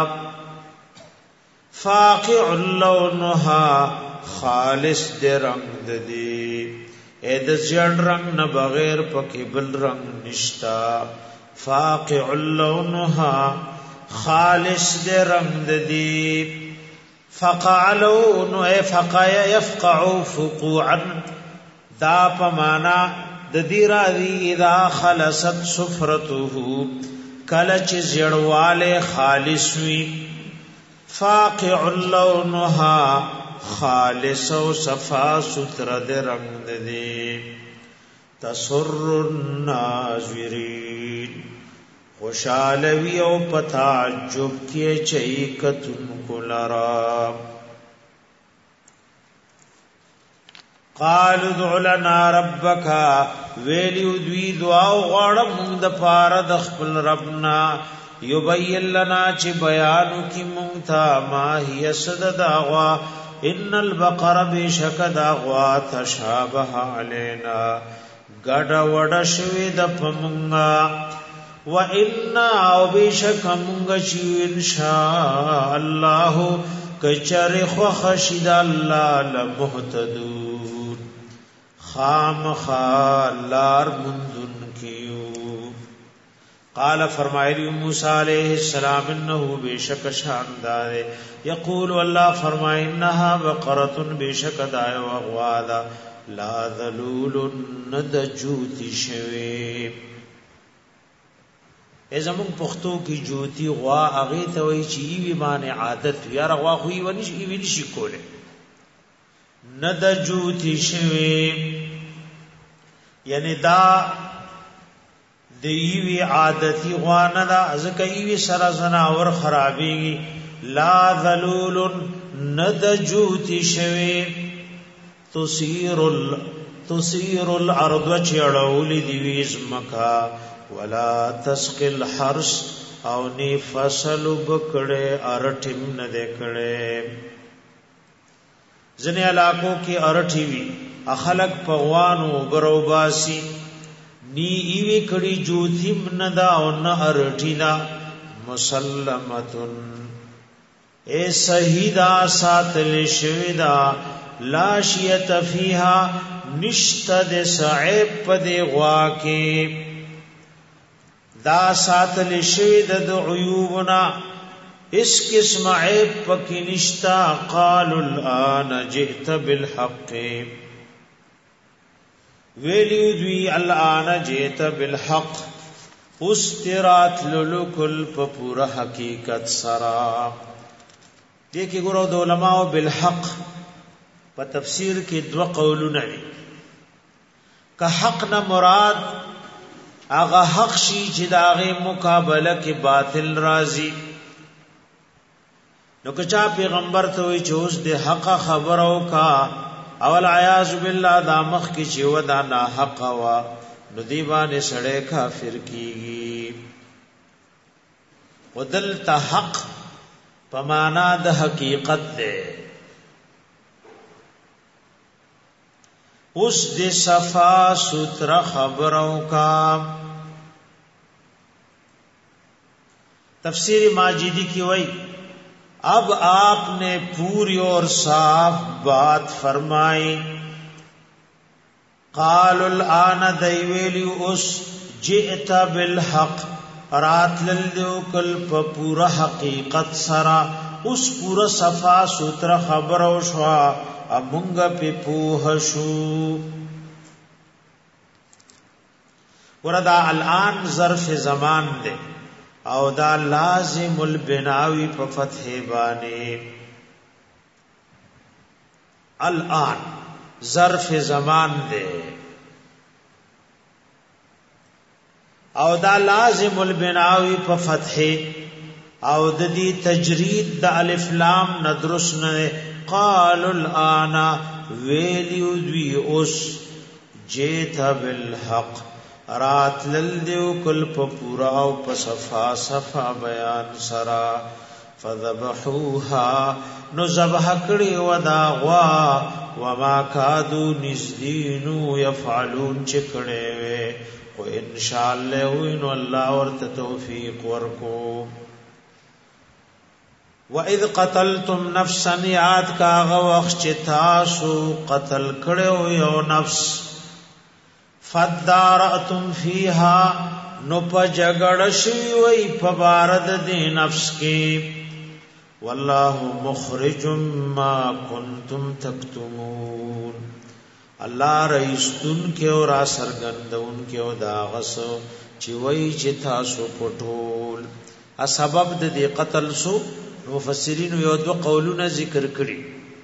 فاقع لونها خالص دے رنگ دی اے د زیړ رنگ نه بغیر پکې بل رنگ نشتا فاقع لونها خالص دے رنگ دی فقعلوا نو اے فقع يفقع فقوعا دا پمانا د دې راوی اذا خلصت صفرته کلچ زیړواله خالص وی فاقع لونها خالص و صفا ستر دے رنگ دے تسر الناظرین خوشالوی او پتعجب کی چیکتن کلرا قالوا ادع لنا ربك ویلیو دوی دعا غواړم د پاره د خپل ربنا یبین لنا چې بیانو کی مونتا ما هي صد دعوا ان البقر بشک دعوا تشابه علينا غډ وډ شوی د پمنګا و ان او بشک مونږ چې ان شاء الله کچره خو خشید الله لمهتدون خامخالار مندن کیو. قال فرمایلی موسی علیہ السلام انه بیشک شاندار یقول الله فرمای انها بقره بیشک دای وغوادا لا ذلول ندجوتی شوی. ازمون پختو کی جوتی غوا اغه ته وی چی وی معنی عادت یا غوا خو وی نشي کوله ندجوتی شوی یعنی دا دیوی عادتی غوانا دا ازکا ایوی سرازنا اور خرابیگی لا ذلول ندجوتی شوی تسیر الارض چیڑولی دیوی ازمکا ولا تسقی الحرس او نی فصل بکڑے ارٹم ندے کڑے. زنی علاقوں کی ارٹی وی اخلق پغوانو بروباسی نی ایوی کڑی جوتیم ندا او نا ارٹینا مسلمتن اے سہیدہ ساتل شویدہ لا شیط فیہا نشتد سعیب پدے غواکے دا ساتل شوید دا عیوبنا اس قسم عیب پکی نشتا. قالوا الآن جئت بالحق ویلیو دوی الآن جئت بالحق استرات للکل پپورا حقیقت سرا. دیکھیں گرو دو علماء بالحق پا تفسیر کی دو قولون دی کہ حق نا مراد آغا حق شی چی دا آغی مقابلہ کی باطل رازی. نو کچا پیغمبر توی چوز دے حق خبرو کا اول عیاذ باللہ دا مخ کی چیو دا نا حق وا نو دیبان سڑے کافر کیگی. ودلتا حق پمانا دا حقیقت دے. اس دے صفا سترہ خبروں کا. تفسیر ماجدی کی وئی اب آپ نے پوری اور صاف بات فرمائی. قال الآن دیویلی اس جئت بالحق رات للدیو کل پورا حقیقت سرا اس پورا صفا سترہ خبرو شوا امونگا پی پوہشو. وردا الآن ظرف زمان دے او دا لازم البناوی پا فتح بانے. الآن ظرف زمان دے او دا لازم البناوی پا فتح او دی تجرید دا الف لام ندرس نے. قال الآن ویلیو دوی اس جیتا بالحق رات للدیو کل پا پورا او پا صفا صفا بیان سرا. فذبحوها نو ذبح کړي ودا غوا وما کادو نزدینو یفعلون چکړي وي او ان شاء الله وینو الله ورته توفیق ورکو. وَإِذْ قَتَلْتُمْ نَفْسًا یاد کاغه وخت چې تاسو قتل کړو یو نفس فَدَّارَأْتُمْ فِيهَا نو په جګړه شوي وي په بارد دې نفس کې. والله مخرج ما كنتم تكتمون الله رئیستون کې او را سرګندون کې او دا غس چې وای چې تاسو پټول. ا سبب د دې قتل سو مفسرین یو دو قولونه ذکر کړي.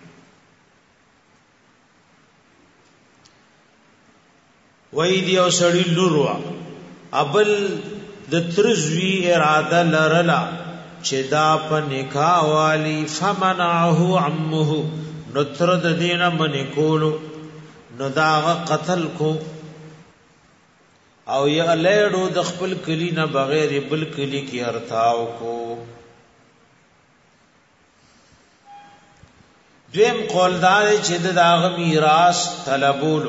وای دی او سړی لوروا ابل د ترزوی اراده لرلا چې دا په نکاح والی فمنعه عمه نو تر د دینه من کولو نو دا قتل کو او یا لیړو د خپل کلی نه بغیر بل کلی کی ارتاو کو. دویم قولدار چې داغه میراث طلبولو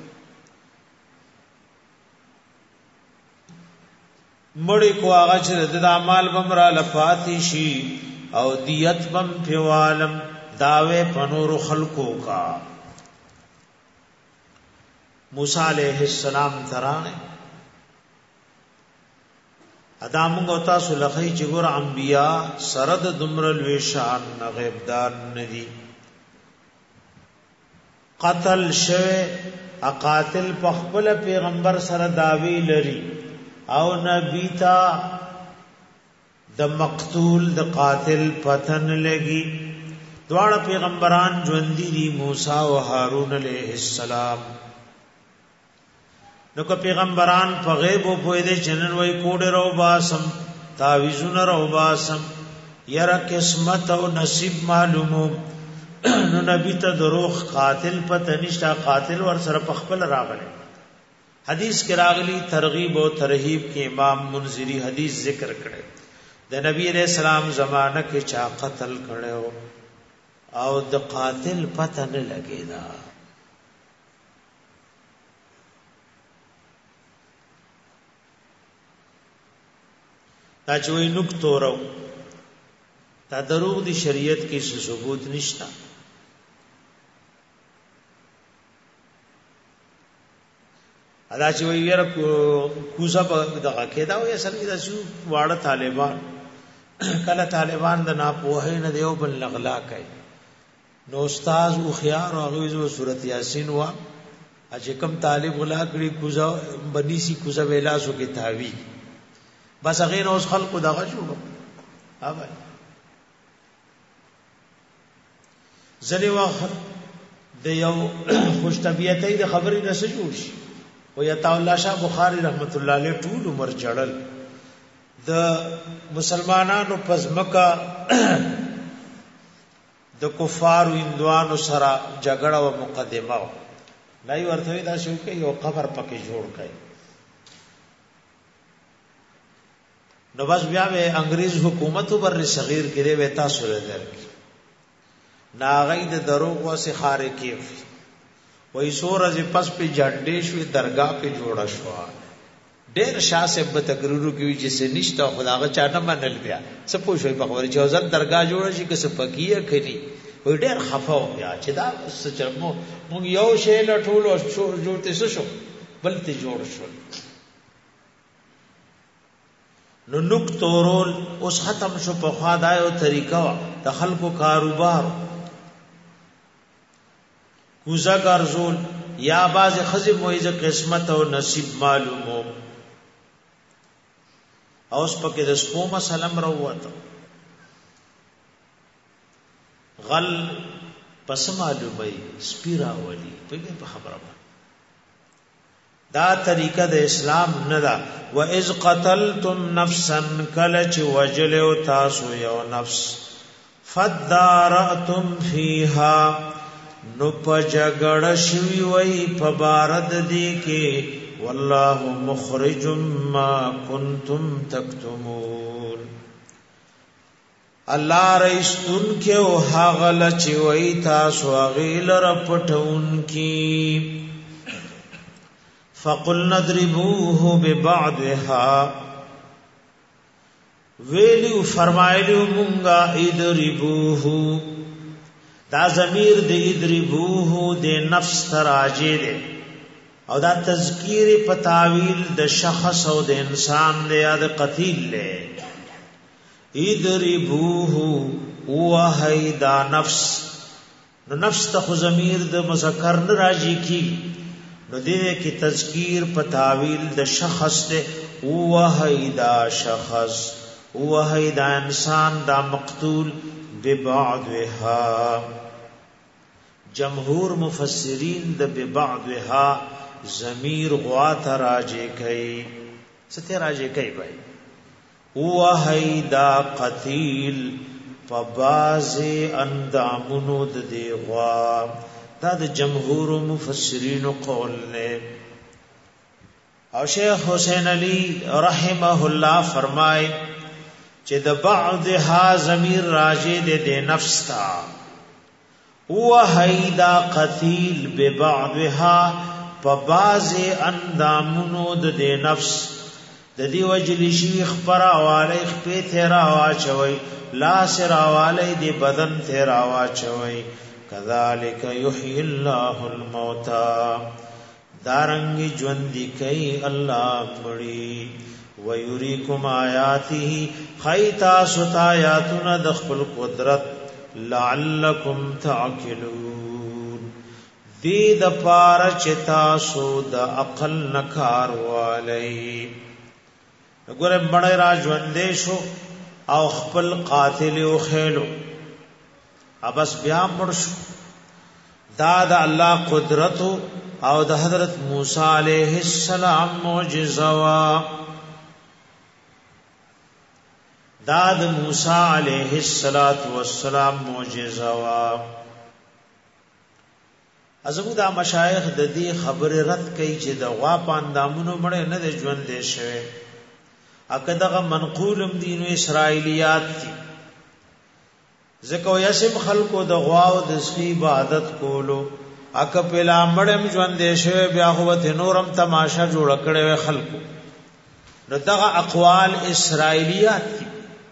مړی کو هغه چې د اعمال بمرا لفاتی شي او دیت بم فوالم داوه پنور خلقو کا. موسی علیہ السلام ترانه ادم غو تاسو لخی چې ګور انبیا سرد دمر لوی شان غیب دار ندی قتل شوه اقاتل په خپل پیغمبر سره داوی لري او نبی تا د مقتول د قاتل پتن لګي دواړه پیغمبران ژوندۍ دي موسی او هارون علیہ السلام نو که پیغمبران په غیب او په دې جنن وای کوډ رو باسم تعویذونه رو باسم یرا قسمت او نصیب معلومو نو نبی ته دروغ قاتل پته نشتا قاتل ور سره په خپل راغله حدیث کې راغلی ترغیب او ترهیب کې امام منذری حدیث ذکر کړي د نبی علیہ السلام زمانہ کې چا قتل کړو او د قاتل پته نه لګیدا تا چوي نکتو رو تا دروغ دی شریعت کې څه ثبوت نشتا ادا چې وی یره کوزه په دغه کې دا وي اصل کې دا شو واړه طالبان کله طالبان د ناپوهۍ نه دیو بل لغلا کوي نو استاد او خيار او غوږ سورۃ یاسین وا چې کوم طالب غلا کړی کوزه بنی سي کوزه ویلا سو کې تاوی بس غیر اوس خلق دغه شو اوبه ځلې واخ د یو خوش طبيعتۍ د خبرې نه څه جوړ شي او یا تعالی شاه بخاری رحمت الله علیه ټول عمر جړل د مسلمانانو پزمکا د کفارو اندوانو سره جګړه او مقدمه لای ورته دا شو کې یو قبر پکې جوړ کړي نو بس بیا به انګريز حکومت بر صغیر کې وې تاسو لري ناغې د دروغ واسه خارې کې وې سورج پس په جړډې شوې درگاه په جوړه شو ډېر شاسب به تقریرو کې چې څه نشته خداغه چانه منل بیا څه پوښوي په خبره چې ځل درگاه جوړه شي که څه پکیه کړي وې ډېر خفاو بیا چې دا څه چرمو مونږ یو شی لټول او جوړته شو بلته جوړ شو نو نکتورول اوس ختم شو په خوا دایو طریقہ د خلکو کاروبار کوزا ګرځول یا باز خزم مویزه قسمت او نصیب معلومو اوس پکې د سپومه سلام راوته غل پس معلومي سپیرا ولي په خبره دا طریقه د اسلام نه دا و اذ قتلتم نفسا کلچ وجل او تاسو یو نفس فدارتم فیها نو پجګړ شوی وای په بارد دی کې والله مخرج ما کنتم تکتمون الله رئیستون کې او هاغل چې وای تاسو غیل رپټون کې فقلنا اضربوه ببعضها ویلو فرمایلو مونږه اضربوه دا ضمیر د اضربوه د نفس تراجه ده او دا تذکیر په تعویل د شخص او د انسان له یاد قتیل له اضربوه وهي دا نفس نو نفس ته ضمیر د مذکر نه راځي کی نو دې کې تذکیر په تعویل د شخص ته وهي دا شخص وهي دا انسان دا مقتول ببعضها جمهور مفسرین د ببعضها ضمیر غوا ته راځي کوي ستې راځي کوي بھائی وهي دا قتیل په باز اندامونو د دی غوا دا د جمهور مفسرین قول له او شیخ حسین علی رحمه الله فرمای چې د بعضها ضمیر راجع د نفس تا وهیدا قتیل ببعضها فباز اندامونو د نفس د دی وجلی شي خبر اواله خپې تیرا واچوي لا سر اواله دی بدن تیرا واچوي کذالک یحیی الله الموتى دارنگی جوندی کئی اللہ مڑی ویوریکم آیاته خیتا ستایاتنا دخل قدرت لعلکم تعقلون دید پار چتا سود عقل نکار والی گورے بڑے را جوندے شو او خپل قاتل او خیلو ابس بیا مرشو دا اللہ قدرت او د حضرت موسی علیہ السلام معجزہ وا داد موسی علیہ السلام معجزہ وا ازمو دا مشایخ د دې خبر رد کوي چې د غوا پاندامونو مړ نه د ژوند دي شوی اکه دغه منقولم دینو اسرائیلیات دي زکو یسم خلقو د غوا او د سخی عبادت کولو اکه پلا مړم ژوند دي شوی بیا هو ته نورم تماشا جوړ کړي خلقو نو دغه اقوال اسرائیلیات دي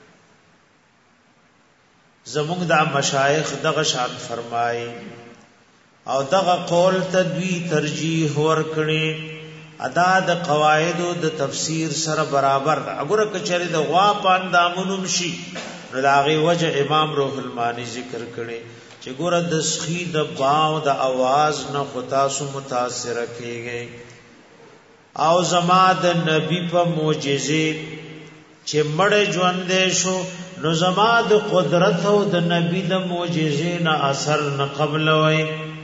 زموږ دا مشایخ دغه شان فرمای او دغه قول تدوی ترجیح ورکړي ادا د قواعد د تفسیر سره برابر ده اگر کچری د غوا پاندامونم شي نو داغه وجه امام روح المانی ذکر کړي چې ګور د سخی د باو د आवाज نه خطا سو متاثر کیږي او زما د نبی په معجزې چې مړ ژوندې شو نو زما د قدرت او د نبی د معجزې نه اثر نه قبل وای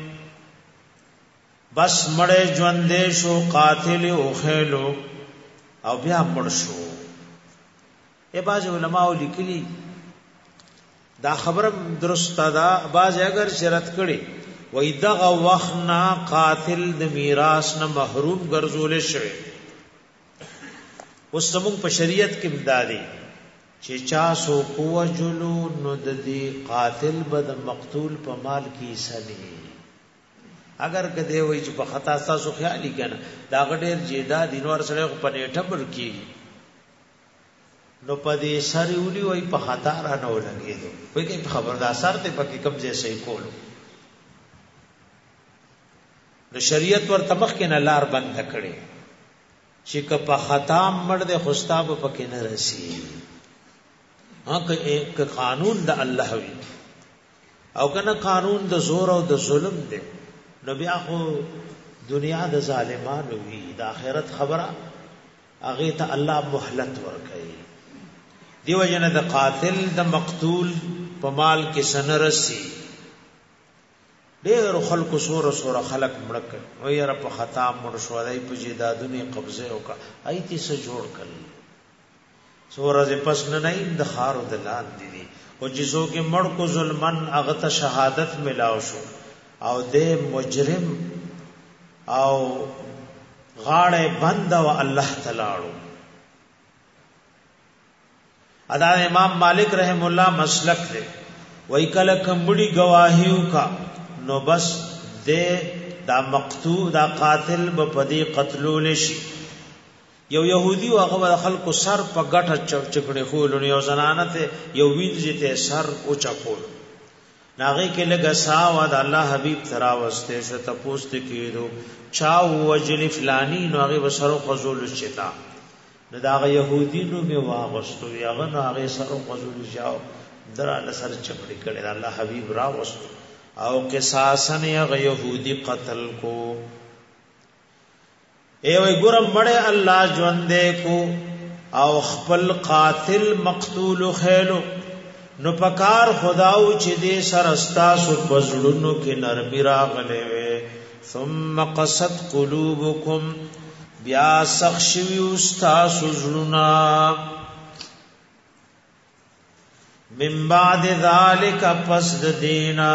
بس مړې ژوندې شو قاتل او خېلو او بیا مړ شو ای باز علماء لیکلي دا خبره درسته ده باز اگر شرط کړي وای دغه وخنا قاتل د میراث نه محروم ګرځول شوی اوس زموږ په شریعت کې امدادي چې چا سو کو جلو نو د دې قاتل بد مقتول په مال کې سني اگر کده وای چې په خطا تاسو خیالي کنه دا غډیر جیدا دینور سره په نیټه پر کې نو پدې سری ولي وای په خطا را نه ولګېدو وای کې خبردار سر ته پکې کم ځای کولو نو شریعت ورته مخ کې نه لار بند کړي چې که په خطا مړ دې خوستاب پکې نه رسی که قانون د الله وي او کنه قانون د زور او د ظلم دی نو بیا خو دنیا د ظالمانو وی د آخرت خبره هغه ته الله مهلت ورکړي دیو جن د قاتل د مقتول په مال کې سنرسي ډېر خلق سور خلق مړک او یې په خطا مړ شو دای په جیدادونه قبضه وکا ایتی سره جوړ کړل سورہ پس نه د خار د لان دي او جسو کې مړ کو ظلمن هغه ته شهادت ملاو شو او د مجرم او غاړه بند او الله تعالی ادا امام مالک رحم الله مسلک دے وای کله کمبړي گواهیو کا نو بس دے دا مقتول دا قاتل په پدی قتلول شي یو يهودي هغه خلکو سر په غټه چکړې خولونه یو زنانه ته یو وینځي ته سر او چکول ناغه کې لګا ساو د الله حبيب ترا واسطه شته پوست کېدو چاو وجل فلانی نو هغه وسرو قزول شتا نو دا يهودي نو می واغستو یغه نو هغه سرو قزول جاو دراله سر چکړې کړي الله حبيب را واسطو او قصاصن هغه يهودي قتل کو ای وای ګورم مړې الله ژوندې کو او خپل قاتل مقتول خېلو نو پکار خداو چې دې سرستا سو پزړونو کې نرمي راغلې وې ثم قست قلوبکم بیا سخشوی استاس زړونا من بعد ذالک پس دینا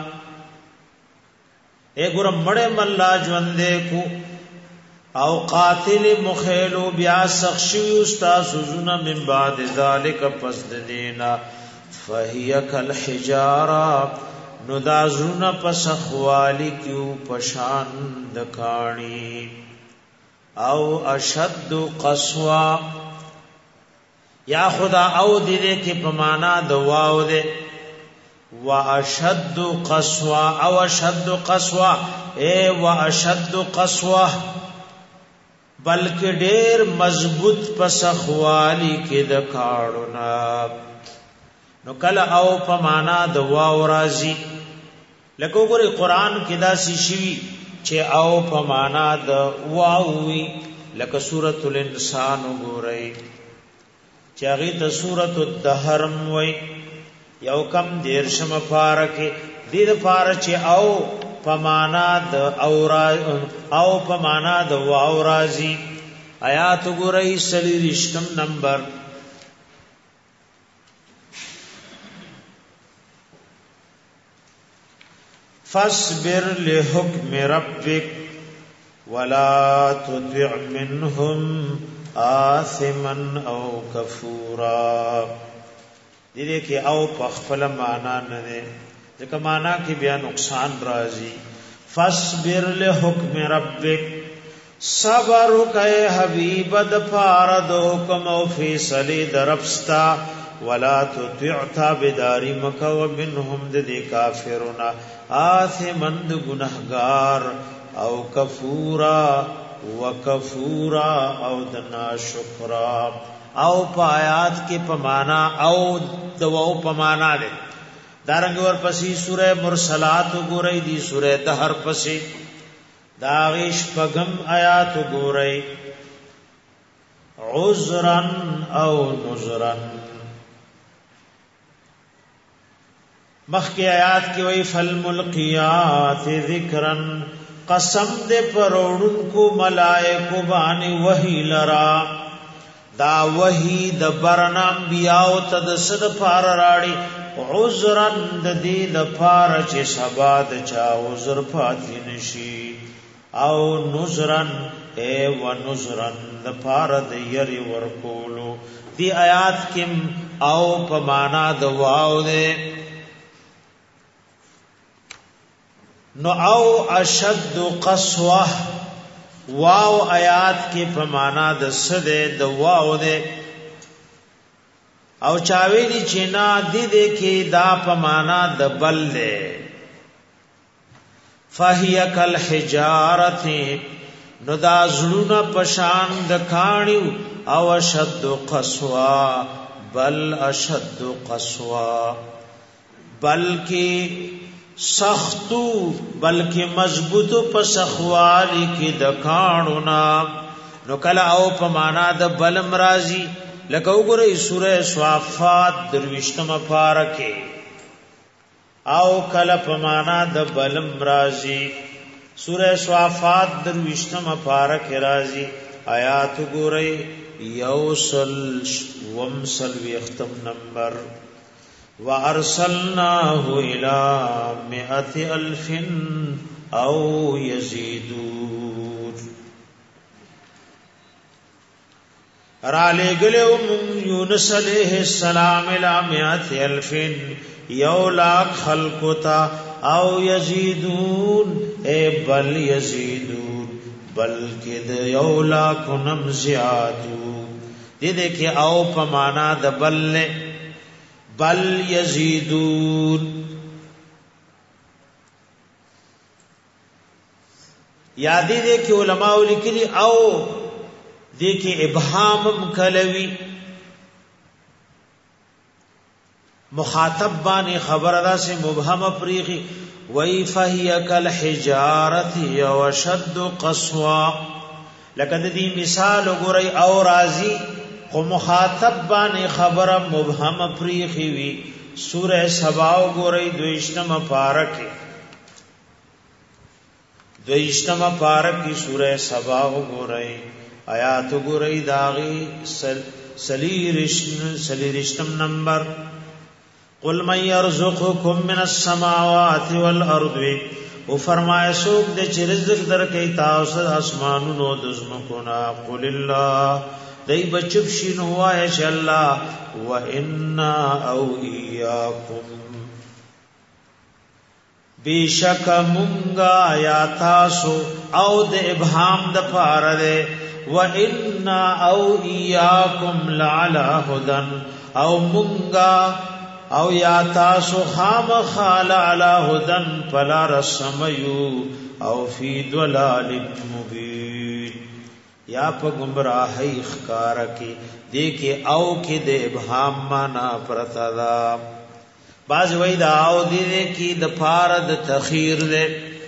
اے ګورم مړې ملا ژوندې کو او قاتل مخیلو بیا سخشوی استاس زړونا من بعد ذالک پس دینا فهي كالحجاره نو دا زونه پس خوالی کیو پشان دکانی او اشد قسوا یا خدا او دې کې پمانا دواو دې واشد قسوا او اشد قسوا اے واشد قسوا بلکې ډېر مضبوط پسخوالی کې د کاړو نو کله او په معنا د واو راځي لکه وګورئ قران کې دا شی چې او په معنا د واو وی لکه سورۃ الانسان وګورئ چې هغه ته سورۃ الدهر وی یو کم دیرشم پارکه دې پار چې او پمانا د او پمانا د واو راځي آیات ګورئ سلیریشتم نمبر فاصبر لحکم ربک ولا تطع منهم آثما او کفورا دې کې او په خپل معنا نه ده ځکه معنا کې بیا نقصان راځي فاصبر لحکم ربک صبر وکي حبیب د فارد حکم او فیصله درپستا ولا تطع تابداری مکو منهم د کافرون آثمند گنہگار او کفورا وکفورا او دنا شکرا او پایات کې پمانا او دو پمانا ده دارنګ ور پسې سوره مرسلات وګورئ دی سوره دهر پسې داویش پغم آیات وګورئ عذرا او نذرا مخکی آیات کې وی فالملقیات ذکرا قسم دې پرونن کو ملائکه باندې وحی لرا دا وحی د برنام بیاو تد صد فار راړي عذرا د دې د فار چې سبا د چا عذر پاتې نشي او نذرا اے و نذرا د فار د یری ورکولو دی آیات کې او په معنا د واو ده نو او اشد قسوه واو آیات کې په معنا د سده د واو ده او چاویلی چې نا دې کې دا په معنا د بل ده فهي كالحجاره نو دا زړونه پشان د کانیو او اشد قسوا بل اشد قسوا بلکې سختو بلکې مضبوطو په سخوالي کې د کانونا نو کله او په معنا د بلم راضي لکه وګورئ سوره صافات درويشتمه پارکه او کله په معنا د بلم راضي سوره صافات درويشتمه پارکه راضي آیات وګورئ یوصل ومسل وختم نمبر وارسلناه الى 100,000 او يزيدون را لګلو یونس علیہ السلام الى 100,000 یو لاکھ خلقتا او یزیدون اے بل یزیدون بلکہ د یو لاکھ نم زیادو دې کې او پمانا د بل یزیدون یادی دے کہ علماء لیکلی او دے کہ ابهام کلوی مخاطب باندې خبر ادا سے مبهم پریخي وای فهي کالحجاره وشد قسوا لقد دی مثال وګورئ او راضی خو مخاطب باندې خبره مبهم پریخي وی سوره سبا وګورئ دویشتمه پارکی سوره سبا وګورئ آیات وګورئ داغي سلیرشتم نمبر قل من يرزقكم من السماوات والارض او فرمایا سوک د چې رزق درکې تاسو اسمانونو د زمکو نا قل الله دای بچب شین هوا ہے چې الله و انا او ایاکم بیشک مونگا یا تاسو او د ابهام د پاره ده و انا او ایاکم لعلى هدن او مونگا او یا تاسو خام خال علی هدن فلا رسمیو او فی ضلال مبین یا په گمراهی ښکار کی دې کې او کې د ابهام معنا پرتدا باز وای دا او دې کې د فارد تخیر دې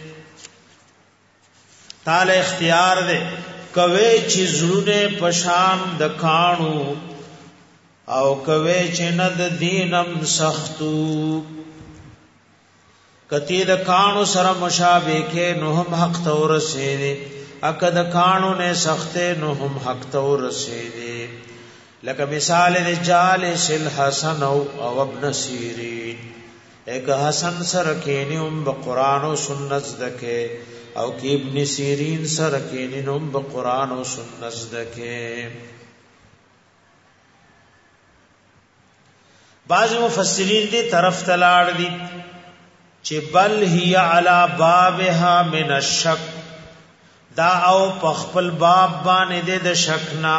تعالی اختیار دې کوي چې زړونه پشان د کانو او کوي چې ند دینم سختو کتی د کانو سره مشابه کې نو هم حق تور سي اکد کانو نے سختے نو هم حق تو رسیدے لکه مثال رجال سل حسن او ابن سیرین ایک حسن سر کینم بقرآن و سنت دکے او کی ابن سیرین سر کینم بقرآن و سنت دکے بعض مفسرین دی طرف تلاړ دی چې بل هي علی بابها من الشک دا او پخپل باب باندې د شکنا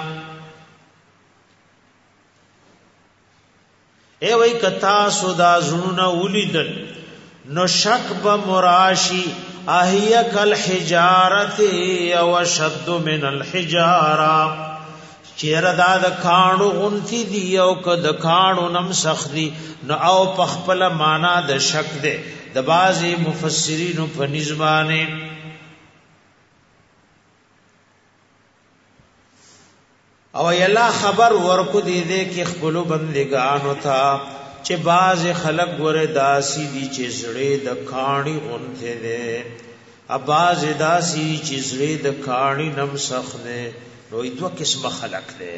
ای وای کتا سودا زړونه ولیدل نو شک به مراشی اهیه کل حجارت او شد من الحجاره چیر دا د کانو غنتی دی او کد کانو نم سخری نو او پخپل معنا د شک ده د بازي مفسرین په نسبانه او یلا خبر ورکو دې کې خپل بندګانو تا چې باز خلق ګره داسی دي چې زړې د کانی اونته دې اباز داسی چې زړې د کانی نم سخنه نو دوه قسمه خلق دې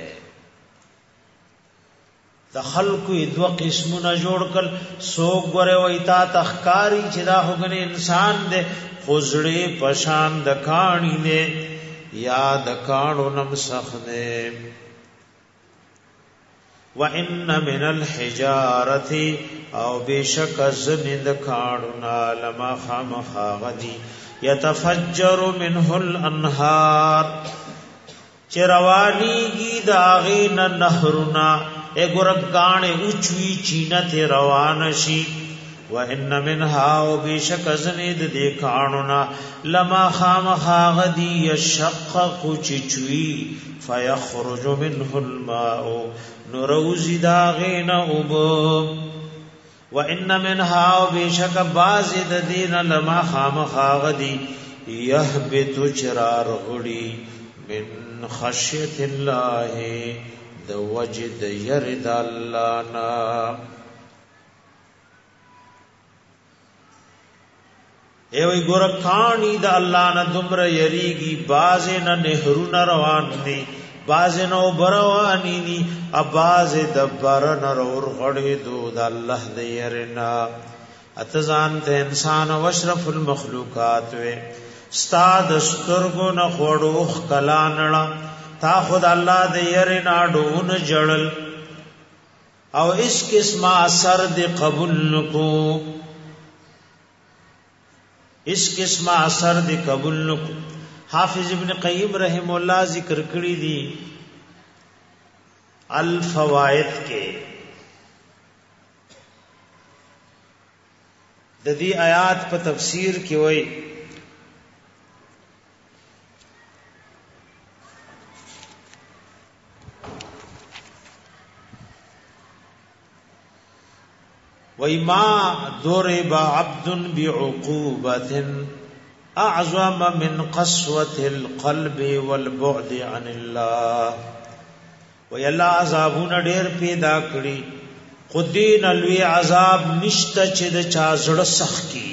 د خلقو دوه قسمونه جوړ کړ سو ګره وای تا تخکاری چې دا هغه انسان دې خوزړې پشان د کانی نه یا د کانو نم سخنه وان من الحجاره او بشک زمند کانونا لما خامخاغدی يتفجر منه الانهار چروانیږي داغین نهرنا اګورګانې اوچوي چینه روان شي وان منها او بشک زنید دی کانونا لما خامخاغدی يشقق چچوي فيخرج منه الماء نروزی داغین اوب وان منها او بشک بازد دین لما خامخاغدی يهبط چرار غړي من خشیت الله د وجد يرد الله نا ایوی ګور کانی د الله نه دمر یریږي باز نه نهرون روان دي باز نو بروانی دي اباز د برن اور غړې دو د الله د يرنا اتزان ته انسان او اشرف المخلوقات و استاد سترګو نه خړوخ کلانړه تا خود الله د يرنا ډون جړل او اس قسمه اثر د قبول نکو اس قسمه اثر دی قبول نکو حافظ ابن قیم رحم الله ذکر کړی دی الفوائد کې د دې آیات په تفسیر کې وایي وَإِمَا ضُرِبَ عَبْدٌ بِعُقُوبَةٍ أَعْظَمَ مِنْ قَسْوَةِ الْقَلْبِ وَالْبُعْدِ عَنِ اللَّهِ وَيَلَّا عذابون ډېر پیدا کړی خودین الوی عذاب نشته چې د چا زړه سخت کی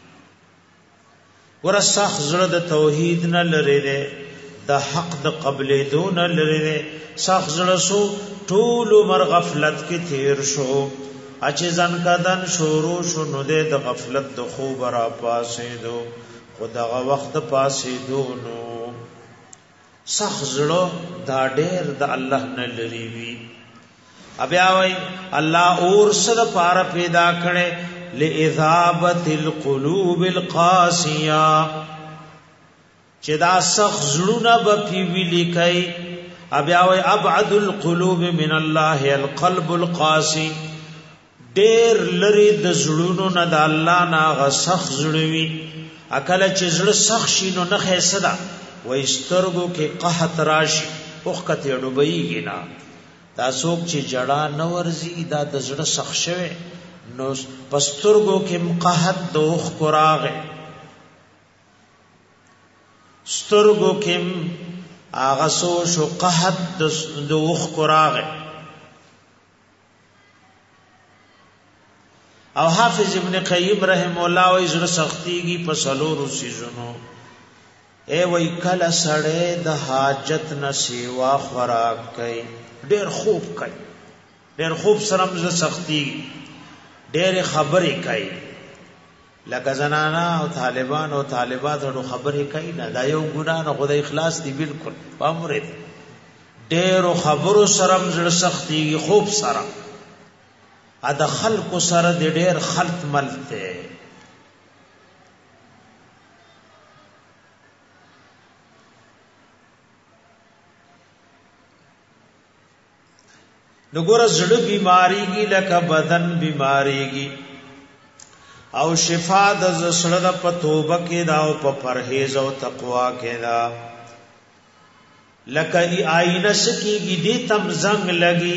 ور سخت زړه د توحید نه لری دی د حق د قبلې دون لری دی سخت زړه سو ټول عمر غفلت کې تیر شو اچ ځن کدن شروع شو نو د غفلت د خوب را پاسې دو خدغه وخت پاسې دو نو سخزړو دا ډېر د الله نه لري وی بیا وای الله اور سره پار پیدا کړي لإذابت القلوب القاسیه چې دا سخزړونه به پی ویلی کوي بیا وای ابعد القلوب من الله القلب القاسي ډېر لري د زړونو نه د الله نه غسخ زړوي اکل چې زړه سخ شي نو نه خېسدا وای سترګو کې قحط راشي وخت یې ډوبېږي نه دا څوک چې جړه نه ورزي دا د زړه سخ شوی نو پسترګو کې قحط دوخ کوراغه سترګو کې اغه سو شو قحط دوخ کوراغه او حافظ ابن قیم رحم الله وی زړه سختيږي په سلورو سيزونو اے وی کله سړې د حاجت نه سیوا خوراک کوي ډېر خوب کوي ډېر خوب سره زړه سختيږي ډېر خبرې کوي لکه زنانا او طالبان او طالبات ورو خبرې کوي نه دا یو ګناه نه خدای اخلاص دی بالکل پامره ډېر خبرو سره زړه سختيږي خوب سره ا د خلق سره د ډېر خلط ملته نګور زړه بیماریږي لکه بدن بیماریږي او شفا د زړه د پتوبه کې دا او په پرهیز او تقوا کې دا لکه ای آینه سکیږي دې تم زنګ لګي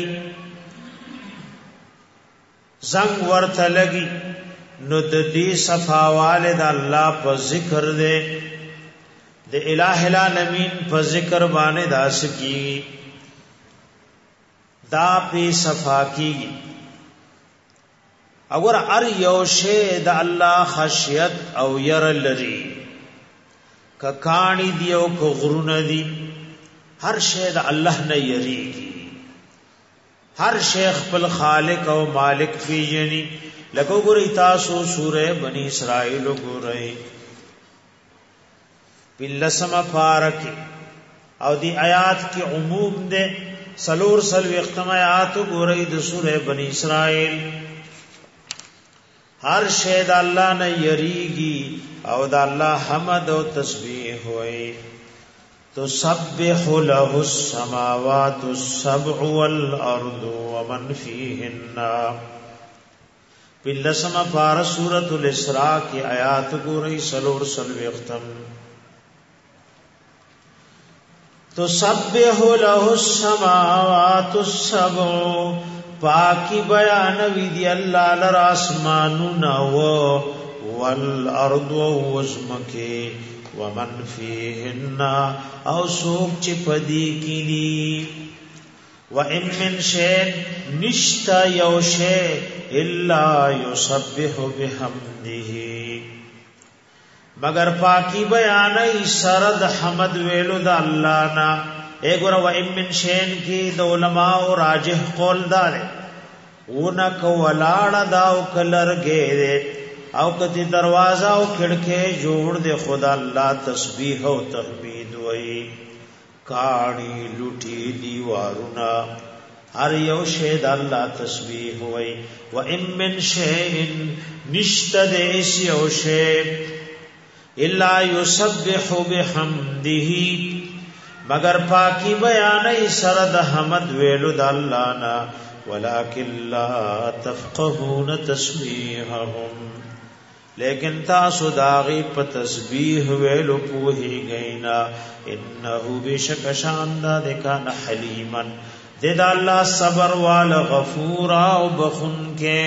زنگ ورته لګي نو د دې صفاواله د الله په ذکر دې د الٰه العالمین په ذکر باندې داس کی دا په صفا کی اور ار یو شی د الله خشیت او ير لري ک کانی دیو کو غرون دی هر شی د الله نه یریږي ہر شیخ پل خالق او مالک پیجنی لکو گوری تاسو سورہ بنی اسرائیل گوری پلسم پارکی او دی آیات کی عموم دے سلور سلوی اختم آیات گوری دی سورہ بنی اسرائیل ہر شید اللہ نے یریگی او دا اللہ حمد و تسبیح ہوئی تسبح له السماوات السبع والارض ومن فيهن بلسم پار سورۃ الاسراء کی آیات گوری سلور سلوی ختم تسبح له السماوات السبع پاکی بیان وی دی اللہ لرا اسمانونا والارض وزمکی ومن فيهن او سوق چ پدی کینی وان من شيء نشتا یو شيء الا يسبح بحمده مگر پاکی بیان سرد حمد ویلو د الله نا اے ګور وان من شيء کی د علماء او راجح قول دار اونک ولاړ داو کلرګه او کتی دروازه او کھڑکے جوړ دے خدا اللہ تسبیح او تحمید وئی کاڑی لٹی دیوارونا ہر یو شید اللہ تسبیح وئی و ام من شیء نشتد ایس یو شیء الا یسبح بحمده مگر پاکی بیان سرد حمد ویلو د اللہ نا ولکن لا تفقهون تسبیحهم لیکن تاسو داغی په تسبیح ویلو پوہی گئینا انہو بشک شاندہ دکان حلیمن دید اللہ صبر والا غفورا و بخن کے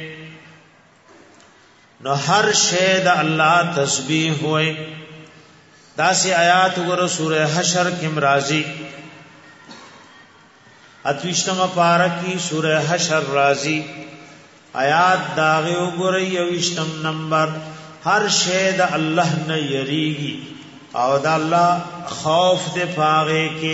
نو ہر شید اللہ تسبیح ہوئے داسی آیات گر سورہ حشر کم رازی اتوشتم پارکی سورہ حشر رازی آیات داغی وګورئ یوشتم نمبر ہر شی د الله نه یریږي او د الله خوف دې پاغه کې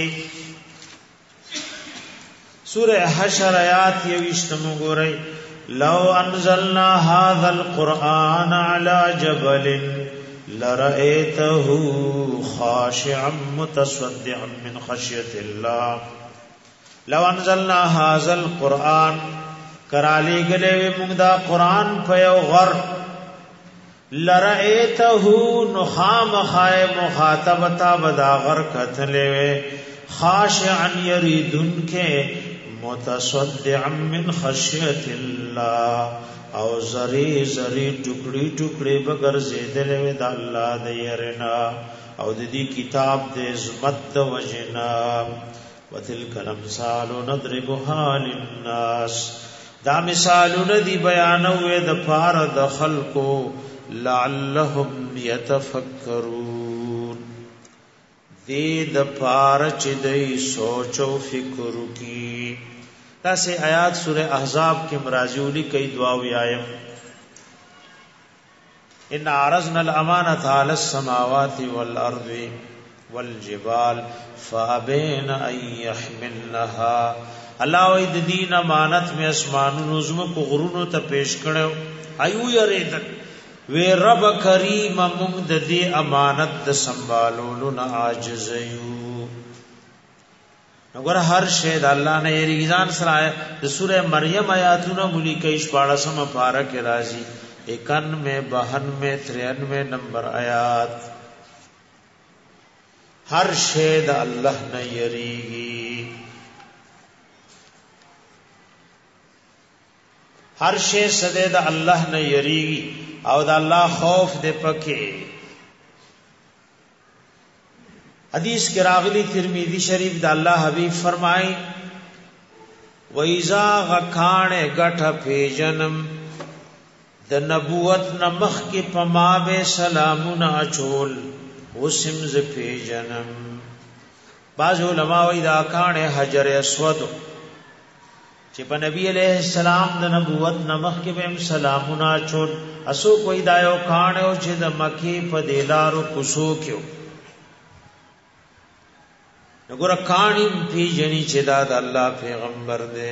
سورہ حشر آیات یوشتم وګورئ لو انزلنا هذا القرآن على جبل لرأيته خاشعا متصدعا من خشية الله لو انزلنا هذا القرآن کرالی گلے وی مونږ دا قران په یو غر لرئته نخام خای مخاطبتا بدا غر کتلے وی خاشعا یریدن کے متصدعا من خشیت الله او زری زری ټوکړي ټوکړي بغیر زیدلې د الله د يرنا او د دې کتاب د عظمت د وجنا وتلک الامثال نضربها للناس دا مثالونه دی بیانوي د پار د خلقو لعلهم يتفکرون دې د پار چې دې سوچ او فکر وکي تاسو آیات سورہ احزاب کې مرازیولی کئی دعا ویایم ان عرضنا الامانه على السماوات والارض والجبال فابين ان يحملنها الله وی د دین امانت میں اسمانونو زمکو غرونو ته پیش کړو ایو یریدل وی رب کریم موږ د دې امانت د سنبالولو نه عاجز یو وګوره هر شی د الله نه یریږي ځان سره د سوره مریم آیاتونه مولي کې 14 پارا کې راځي 91 92 93 نمبر آیات هر شی د الله نه یریږي هر شی سده د الله نه یریږي او د الله خوف دې پکې حدیث کے راغلی ترمذی شریف دا اللہ حبیب فرمائی وَإِذَا غَكَانِ گَٹَ پیجنم د نبوت نمخ کی پمابے سلامون اچول وسمز پیجنم بعض علماء وَإِذَا كَانِ حجر اسود چې په نبی علیہ السلام د نبوت نمخ کی بهم سلامون اچول اسو کوئی دایو کان او چې د مکی په دیلارو کوسو کېو نګور کانیم پی جنی چې دا د الله پیغمبر دی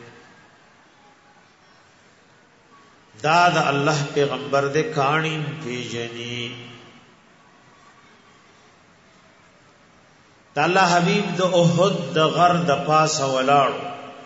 دا د الله پیغمبر دی کانیم پی جنی دا الله حبیب د احد د غر د پاسه ولاړو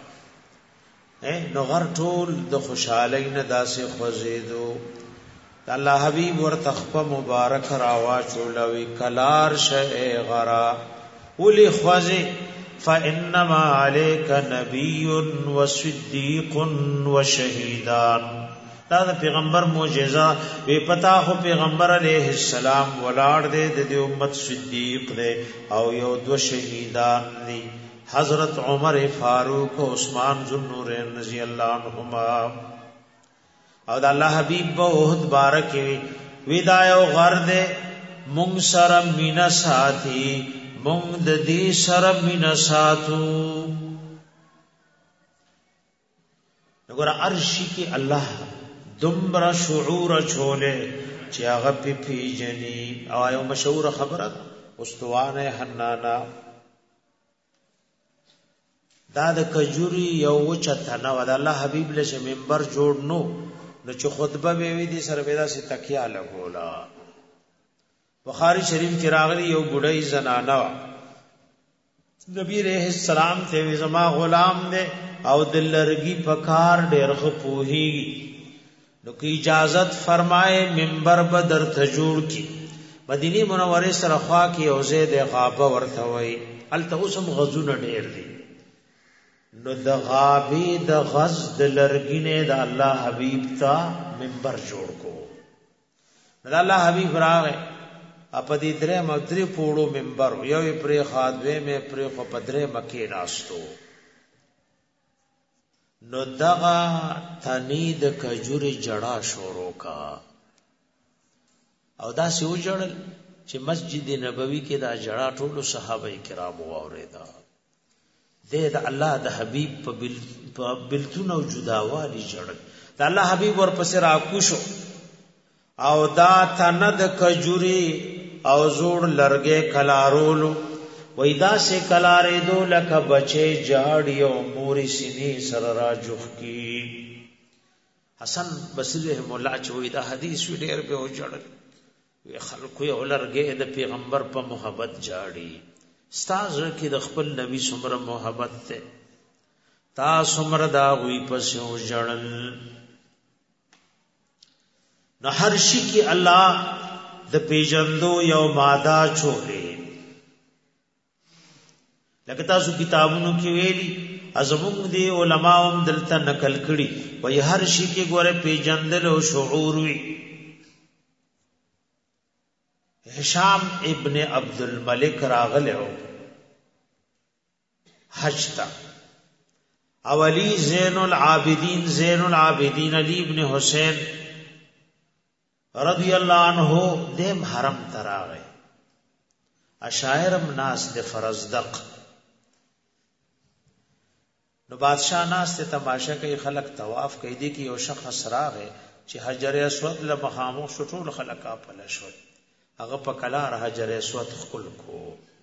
نو غر ټول د خوشحالی نه داسې خوځیدو دا الله حبیب ورته خپل مبارک راواچولوي کلار شه غرا ولی خوازی فَإِنَّمَا عَلَيْكَ نَبِيٌّ وَصِدِّيقٌ وَشَهِيدان دا دا پیغمبر معجزہ وی پتا خو پیغمبر علیہ السلام ولاړ دے د امت صدیق دے او یو دو شہیدان دی حضرت عمر فاروق و عثمان ذوالنورین رضی اللہ عنہما او دا اللہ حبیب با احد بارکی ویدایو غر دے مونږ سره مینا ساتي مونږ د دې سره مینا ساتو وګوره عرشی کې الله دمرا شعور چولے چې هغه په پیجنی او یو مشهور خبره استوانه حنانا دا د کجوري یو چتنه ود الله حبیب له منبر جوړ نو چې خطبه به وی دي سره ودا سي تکیا لګولا بخاری شریف کې راغلی یو بډای زنانه نبی رحم السلام ته زما غلام دے او دلرګي پکار ډېر خو پوهیږي نو کی اجازت فرمائے منبر بدر ته جوړ کی مدینه منوره سره خوا کې او زید غابه ورته وای الته اوسم غزونه ډېر دي نو د غابې د غز د لرګینه د الله حبیب تا منبر جوړ کو د الله حبیب راغې اپ دې درې مدري پوړو منبر یو پرې خادوي مې پرې خو پدرې مکه راستو نو دغه تنید کجوري جړه شروع کا او دا سې وجړل چې مسجد نبوي کې دا جړه ټولو صحابه کرام واوریدا د الله د حبيب په بلتون او جداوالي جړل د الله حبيب ورپسې راکوشو او دا تند کجوري او زوړ لرګه کلارولو وېدا سے کلارې دو لکه بچي جاړي او موري سيني سر راجخ کی حسن بصری رحم الله چوي دا حدیث ډېر به وجړل وی خلکو یو لرګه د پیغمبر په محبت جاړي استاد کې د خپل نبی څومره محبت ته تا څومره دا وی پسې وجړل نو هر شي کې الله د پیجندو یو ماده چولې لکه تاسو کتابونو کې ویلي ازمون دی علماء دلته نقل کړي وای هر شي کې ګوره پیجندل او شعور وي هشام ابن عبد الملک راغلو حج تا اولی زین العابدین علی ابن حسین رضی اللہ عنہ دیم حرم تراغے اشاعرم ناس دے فرزدق نو بادشاہ ناس دے تماشا کئی خلق طواف کئی دی کی یو شخص راغے چی حجر اسود لمخاموخ شطول خلقا پلشود اغا پا کلار حجر اسود خکل کو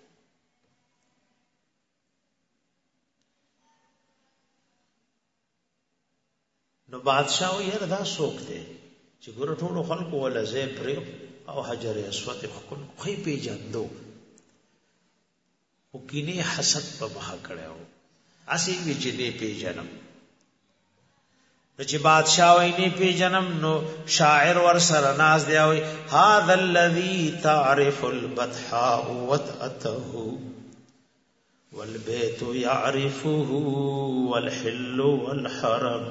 نو بادشاہ یې دا سوک دی چې ګور ټولو خلکو ولا زه پرې او حجر اسود خپل خې پیجندو او کینه حسد په مها کړو اسی وی چې دې پیجنم چې بادشاہ وې نه پیجنم نو شاعر ور سره ناز دی وي هاذا الذي تعرف البطحاء وتأته والبيت يعرفه والحل والحرم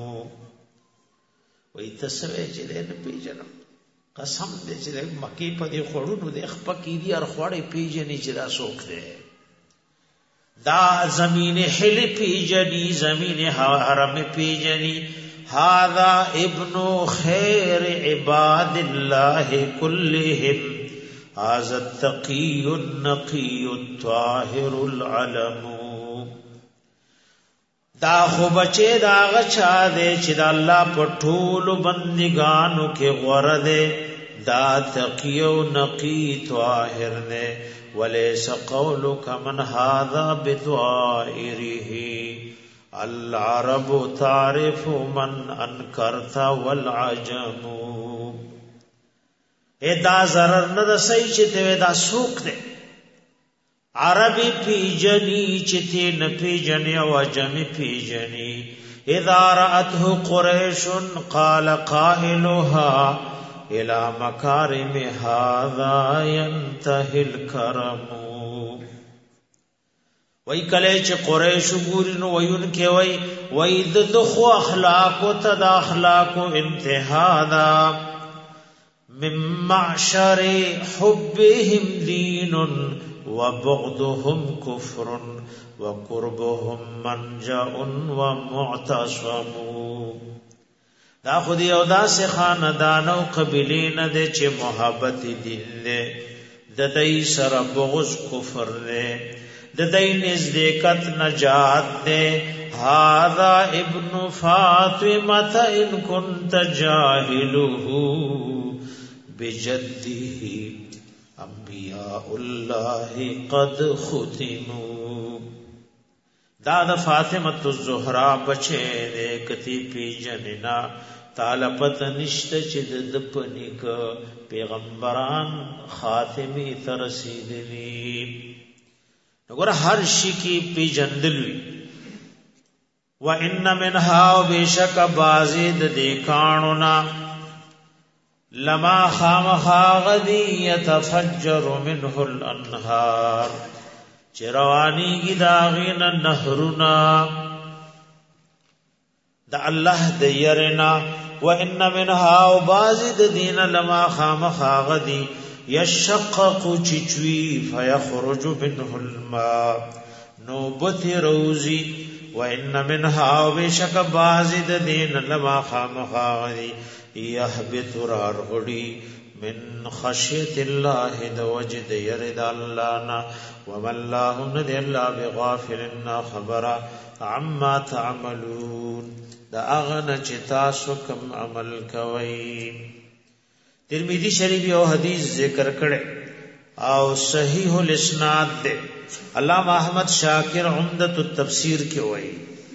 وې تسوي چې دې پیجنم قسم دې چې مکی په دې خورونو دې خپکی دي ار خوړې پیجنې چې دا سوک دې دا زمین حل پیجنی زمین حرم پیجنی هذا ابن خیر عباد الله كلهم هذا التقي النقي الطاهر العلم دا خو بچے دا غچا دے چې دا الله په ټولو بندګانو کې غوړه دے دا تقی او نقی طاهر دے وليس قولك من هذا بطائره العرب تعرف من انكرت والعجم ادا zarar نه رسي چې ته دا سوق دے عربی پیجنی چتی نپیجنی و عجمی پیجنی اذا رأته قریش قال قائلها الى مکارم هذا ينتهي الكرم وی کله چې قریش ګورینو وین کې وی د خو اخلاق او تد اخلاق انتها دا من معشر حبهم دین وبغضهم كفر وقربهم منجا ومعتصم دا خودی او دا سه خاندان او قبیله نه د چې محبت دین له د دای سره بغض کفر له د دای نزدېکت نجات ده هاذا ابن فاطمه ان كنت جاهله بجده انبیاء الله قد ختموا دا د فاطمه الزهرا بچے دې کتی پی جننا طالبت نشته چې د پنیک پیغمبران خاتمی ترسیدلی وګوره هر شي کی پی جندلوي و ان منها وبشک بازید دې کانونا لما خامخا غدی يتفجر منه الانهار چروانی کی داغین نهرنا دا الله د يرنا وان منها وبازد دین لما خامخا غدی يشقق چچوي فيخرج منه الماء نوبت روزي وان منها وبشک بازد دین لما خامخا غدی يهبط رغړي من خشيه الله د وجد يرد الله نا وما الله ند الله بغافل خبر عما تعملون دا اغنه چې تاسو کوم عمل کوي ترمذی شریف یو حدیث ذکر کړي او صحیح الاسناد ده علامہ احمد شاکر عمدۃ التفسیر کې وایي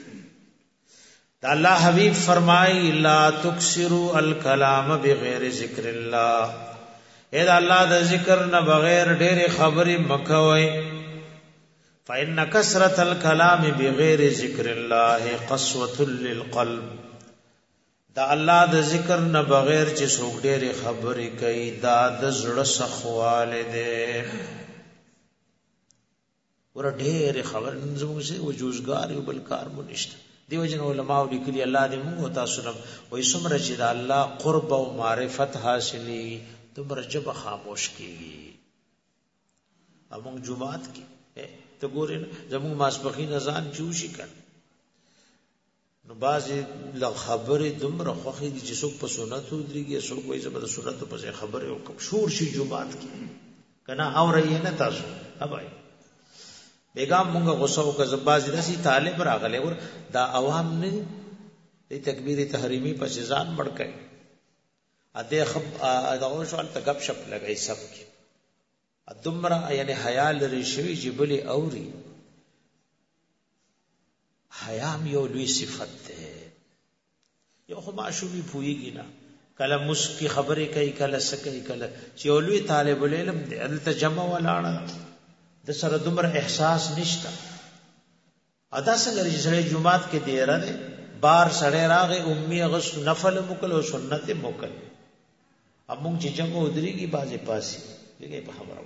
اللہ حبیب فرمائی لا تکسروا الکلام بغیر ذکر اللہ اے اللہ دا ذکر نہ بغیر ډېر خبرې مکوئ فإن كثرة الكلام بغیر ذکر اللہ قسوة للقلب دا اللہ دا ذکر نہ بغیر چې څوک ډېر خبرې کوي دا د زړه سخواله ده ور ډېر خبر زموږ سي وجوزګار یو بل کار مو نشته دیو جن علماء لیکلي الله دې موږ تاسو نو وې سمره چې د الله قرب او معرفت حاصلي تمره جب خاموش کیږي امون جمعات کې ته ګورې زموږ ماسپخین اذان چوشي کړ نو بازي ل خبره دمر خوخي دي چې څوک په سنت ودرېږي څوک وایي زبر سنت په ځای خبره وکم شور شي جمعات کې کنه اوري نه تاسو ابای بیگام مونږه غوسه وکړه زبازي راسي طالب راغله ور دا عوام نه دي تکبیر تحریمی په ځان مړکای اته خب دا اوشوال ته غب شپ لګای سب کې ادمرا یعنی حیا لري شوی جبلی اوري حیام یو لوی صفت ده یو خو معشومی پویږي نه کله مسکی خبرې کوي کله سکه کله چې یو لوی طالب العلم دی الته جمع ولاړه د سره دومره احساس نشته ادا څنګه چې سړی جمعات کې دی راځي بار سړی راغی امي غس نفل مکل او سنت مکل امون چې جمع ودرېږي بازي پاسي لګي په خبره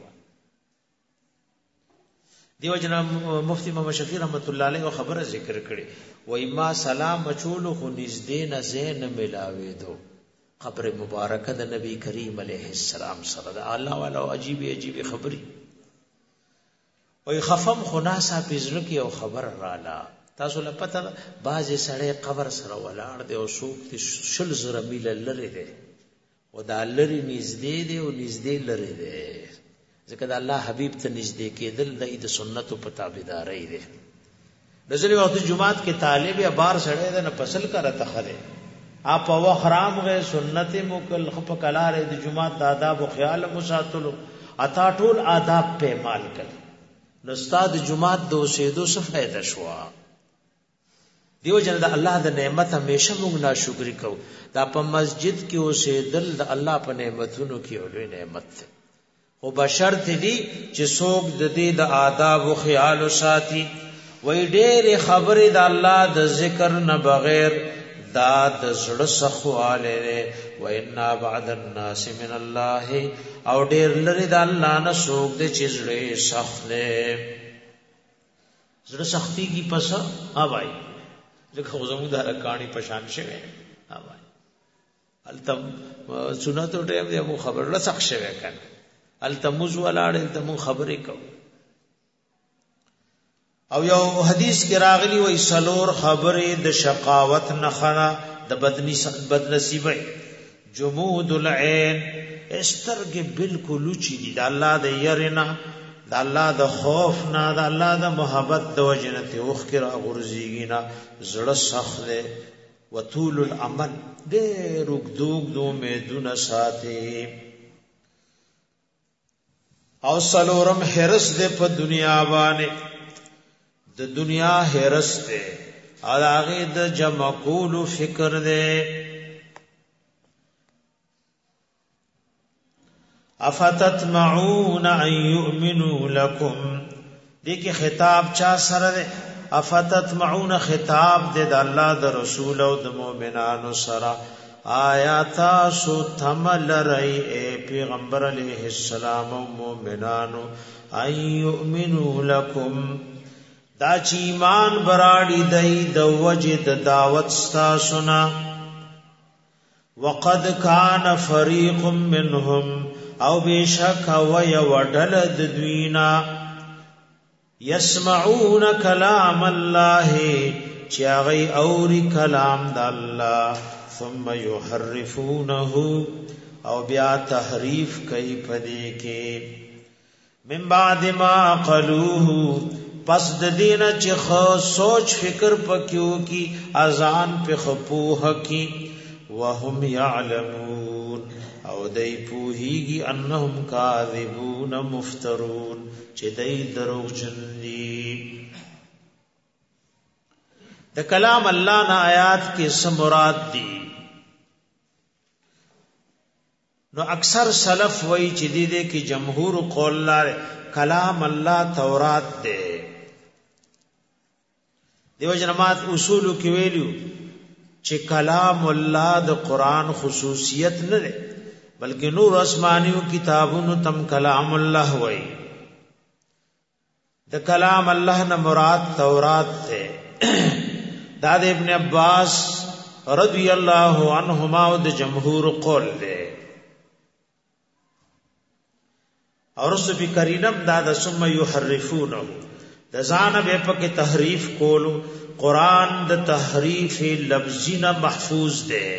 دیو جنا مفتی محمد شفیع رحمت الله علیه خبره ذکر کړي وای ما سلام مچول خو نږدې نه زین ملاوي دو قبر مبارکه د نبی کریم علیه السلام سره د الله والا عجیب عجیب خبري وای خفم خناسا پزړه کې او خبر رااله تاسو له پته باز سړی قبر سره ولاړ دی او سوق شل زره میل لري دی او دا لري نږدې دی او نږدې لري دی ځکه د الله حبیب ته نږدې کېدل د سنت په تابعداري دی نزل وخت جمعات کې طالب یا بار سړی ده نه فصل کرته خره اپ او حرام غه سنت مکل خپ کلاره د جمعات د آداب او خیال مساتلو اتا ټول آداب په مال کړ نو استاد جمعات د اوسېدو څه فائدہ شو دیو جن د الله د نعمت همیشه موږ ناشکری کو دا په مسجد کې اوسېدل د الله په نعمتونو کې اولوی نعمت ده او بشرط دي چې څوک د دې د آداب او خیال او ساتي وای ډېر خبره د الله د ذکر نه بغیر دا د زړه سخواله و ان بعد الناس من الله او ډېر لري د الله نه څوک د چیزړې سخته زړه سختی کی پس اوای لکه زموږ د کہانی پشان شوه اوای التم سنت ټیم دې مو خبر له سخت شوه کنه التمز ولاړ تم خبرې کو او یو حدیث کې راغلی وای سلور خبرې د شقاوت نه خنا د بدنصیبه جمود العين استرګ بالکل چي دي د الله د يرنا د الله د خوف نه د الله د محبت د وجنته اوخر غرزيږي نه زړه سخت ده وطول العمل ډېر وګدوګ دو مېدونه ساتي او سلورم حرس دے په دنیا باندې د دنیا حرس دے هغه د جمع کول فکر دے افتتمعون ان يؤمنوا لكم دغه خطاب چا سره دے افتتمعون خطاب دے د الله د رسول او د مؤمنانو سره آیات سو تمل رئی اے پیغمبر علیہ السلام و مومنانو ان یؤمنو لکم دا چی ایمان براڑی دئی دو وجد دعوت ستاسنا وقد کان فریق منهم او بیشک وی وڈلد دوینا یسمعون کلام اللہ چیاغی اوری کلام دا اللہ ثم يحرفونه او بیا تحریف کوي پدې کې من بعد ما قالوه پس د دین چې خو سوچ فکر پکيو کی اذان په خپوه کی وهم يعلمون او دای پوهیږي انهم کاذبون مفترون چې دای دروغجن دي د کلام الله نه آیات کې څه مراد دي نو اکثر سلف وای چې دې کې جمهور قول لاره کلام الله تورات ده دیو جنمات اصول کې ویلو چې کلام الله د قران خصوصیت نه ده بلکې نور آسمانیو کتابونو تم کلام الله وای د کلام الله نه مراد تورات ته دا د ابن عباس رضی الله عنهما او د جمهور قول دی اور سبی کرینم دا د ثم یحرفونه د ځان به پکې تحریف کولو قران د تحریف لفظی نه محفوظ دی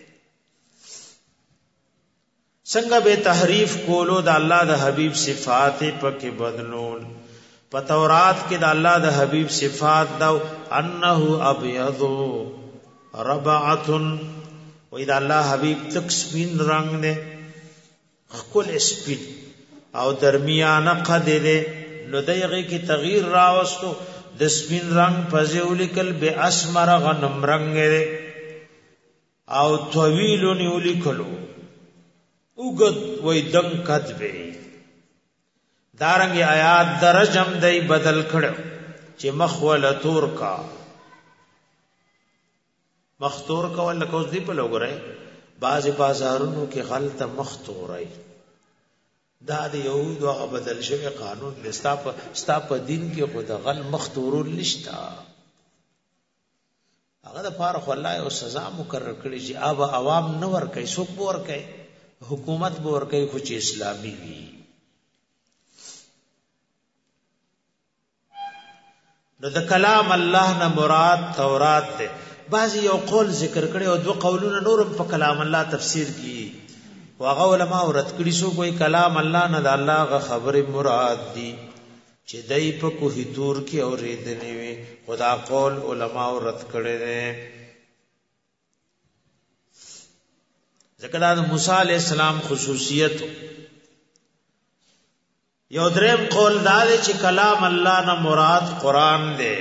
څنګه به تحریف کولو د الله د حبیب صفات پکې بدلول په تورات کې د الله د حبیب صفات دا انه ابيض ربعه و اذا الله حبیب تک سپین رنگ نه خپل سپین او درمیانه قد دې نو دغه کې تغییر راوستو د سپین رنگ پزول کل به اسمر غنم رنگ او طویل نیولیکلو وګد وې دم کتبه دارنګ آیات درجم دای بدل کړو چې مخول تور کا مختور کا ول کوز دی په لګره باز بازارونو کې غلط مختورای دا د یهود او بدل شوی قانون لستا په دین کې خود غل مختورول نشتا هغه د فارغ الله او سزا مقرر کړی چې اب عوام نه ور کوي څوک ور کوي حکومت به ور کوي خو چې اسلامي وي نو د کلام الله نه مراد تورات ده بعضی یو قول ذکر کړي او دو قولونه نورم په کلام الله تفسیر کی واغه علماء ورت کړي سو کوئی کلام الله نه د الله غ خبره مراد دي چې دای په کوه تور کې اورېدلې وي خدا قول علماء ورت کړي دي ځکه دا موسی علی السلام خصوصیت یو دریم قول دا دی چې کلام الله نه مراد قران دی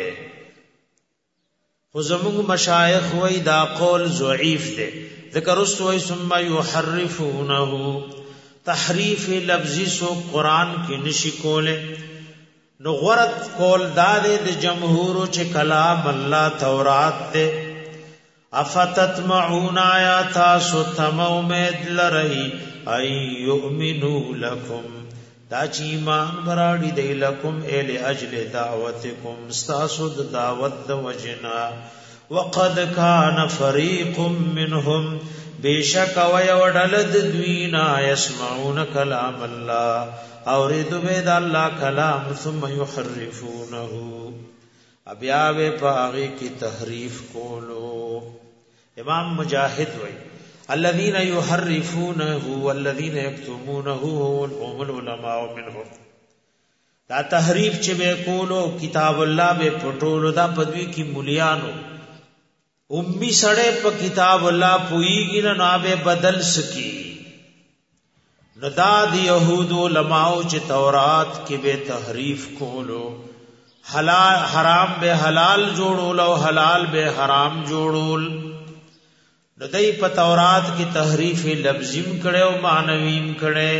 خو زموږ مشایخ وای دا قول ضعیف دی ذکر استوی ثم یحرفونه تحریف لفظی سو قران کې نشی کوله نو غرض قول دا دی د جمهور چې کلام الله تورات دی افتتمعون آیات ستم امید لرئی ای یؤمنو لکم دا چی ایمان براڑی دی لکم ایل اجل دعوتکم استاسو دعوت دا وجنا وقد کان فریق منهم بیشک ویوڑلد دوینا یسمعون کلام اللہ اوریدو بید اللہ کلام ثم یحرفونه ابیاوے پاغی کی تحریف کولو امام مجاہد وی الذين يحرفونه والذين يكتمونه هم العلماء منهم دا تحریف چې به کولو کتاب الله به پټولو دا پدوی کی مليانو امي سړې په کتاب الله پويږي نه به بدل سکی نو دا د يهود علماء چې تورات کې به تحریف کولو حلال حرام به حلال جوړول او حلال به حرام جوړول نو دای په تورات کې تحریف لفظیم کړي او معنویم کړي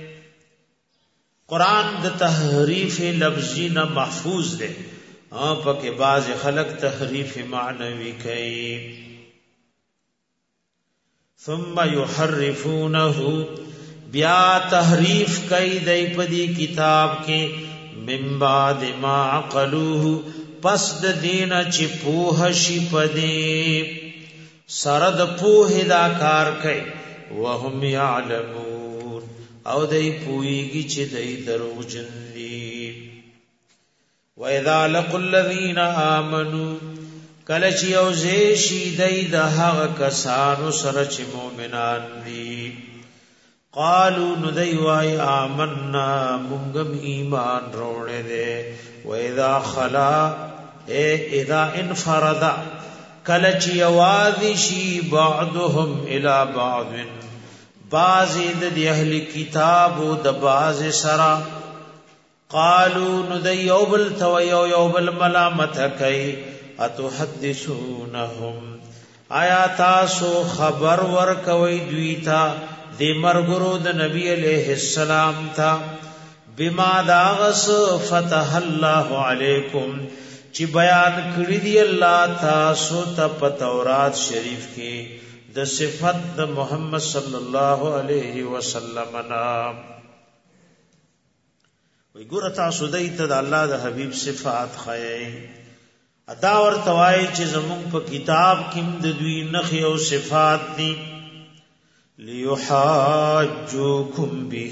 قران د تحریف لفظی نه محفوظ دی په کې بعض خلق تحریف معنوی کوي ثم يحرفونه بیا تحریف کوي دای په دې کتاب کې من بعد ما عقلوه پس د دینه چې پوه شي پدې سرد پوه دا کار کوي وهم يعلمون او دای پویږي چې دای دروغجن دي واذا لقوا الذين امنوا کله چې او زه شي دای د هغه کسانو سره چې مؤمنان دي قالوا ندای وای آمنا مونږم ایمان وروړې دي واذا خلا اذا انفرد کله چې یوازې شي بعضهم الى بعض بعض د اهل کتاب او د بعض سرا قالوا ندیوبل تو یوبل ملامت کوي اتحدثونهم آیا تاسو خبر ور کوي دوی ته د مرګرو د نبی علیہ السلام تا بما داغس فتح الله علیکم چې بیان کړی دی الله تاسو ته په تورات شریف کې د صفات د محمد صلی الله علیه وسلم نا وی ګور تاسو دیت د الله د حبیب صفات خای ادا ور توای چې زمون په کتاب کې د دوی نخ او صفات دي لیحاجوکم به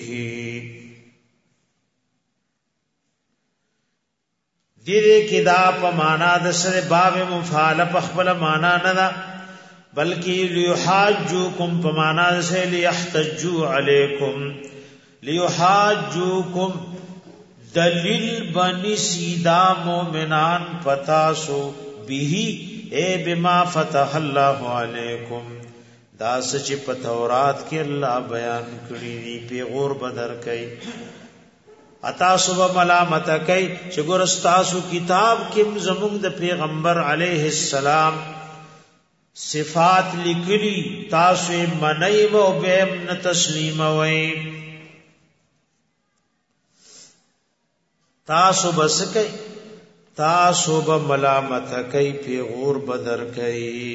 دې کې دا په معنا د سره باب مفعل په خپل معنا نه ده بلکې لیحاجوکم په معنا د سره لیحتجوا علیکم لیحاجوکم دلیل بنی سیدا مومنان پتاسو به اے بما فتح الله علیکم دا سچ په تورات کې الله بیان کړی دی پیغور بدر کوي اتا صبح ملامت کوي چې ګور استاسو کتاب کې زموږ د پیغمبر علیه السلام صفات لیکلي تاسو منئ او به نه تسلیم وای تاسو بس کوي تاسو به ملامت کوي پیغور بدر کوي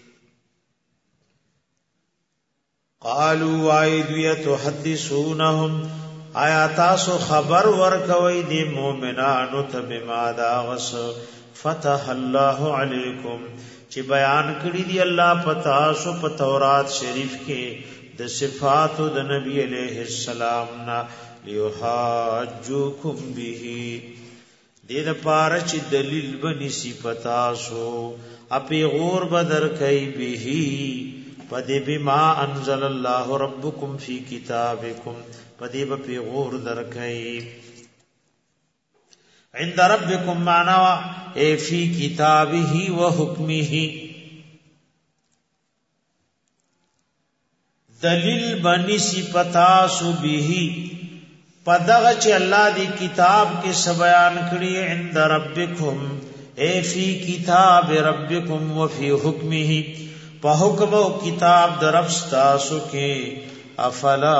قالوا ايدوا تحدثونهم آیا تاسو خبر ورکوي دي مؤمنانو ته بما دا غس فتح الله علیکم چې بیان کړی دی الله پتا سو په تورات شریف کې د صفات د نبی علیہ السلام نا لیحاجوکم به دې د پاره چې دلیل بنی صفتا سو اپی غور بدر کوي به پدې بما انزل الله ربکم فی کتابکم پدې په پیغور درکای عند ربکم معنا ای فی کتابه و حکمه دلیل بنی صفتا سو به پدغه چې الله دی کتاب کې س بیان کړی عند ربکم ای فی کتاب ربکم و فی حکمه په حکم او کتاب درفستا سو کې افلا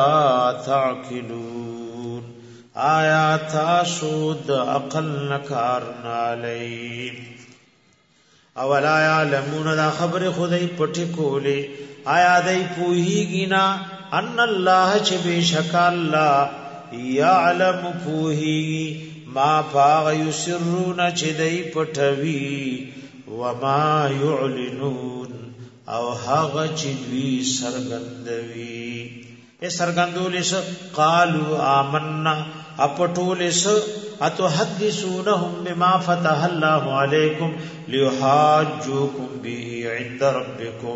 تعقلون آیا تاسو د عقل نکار نالی اولا یعلمون دا خبر خدای پټی کولی آیا دای پوهیږي نا ان الله چې بشک الله یعلم پوهیږي ما فاغ یسرون چې دای پټوي وما یعلنون او هغه چې دوی سرګندوي اے سرګندولې س قالوا آمنا اپټولې س اتو حدثونهم بما فتح الله علیکم لیحاجوکم به عند ربکم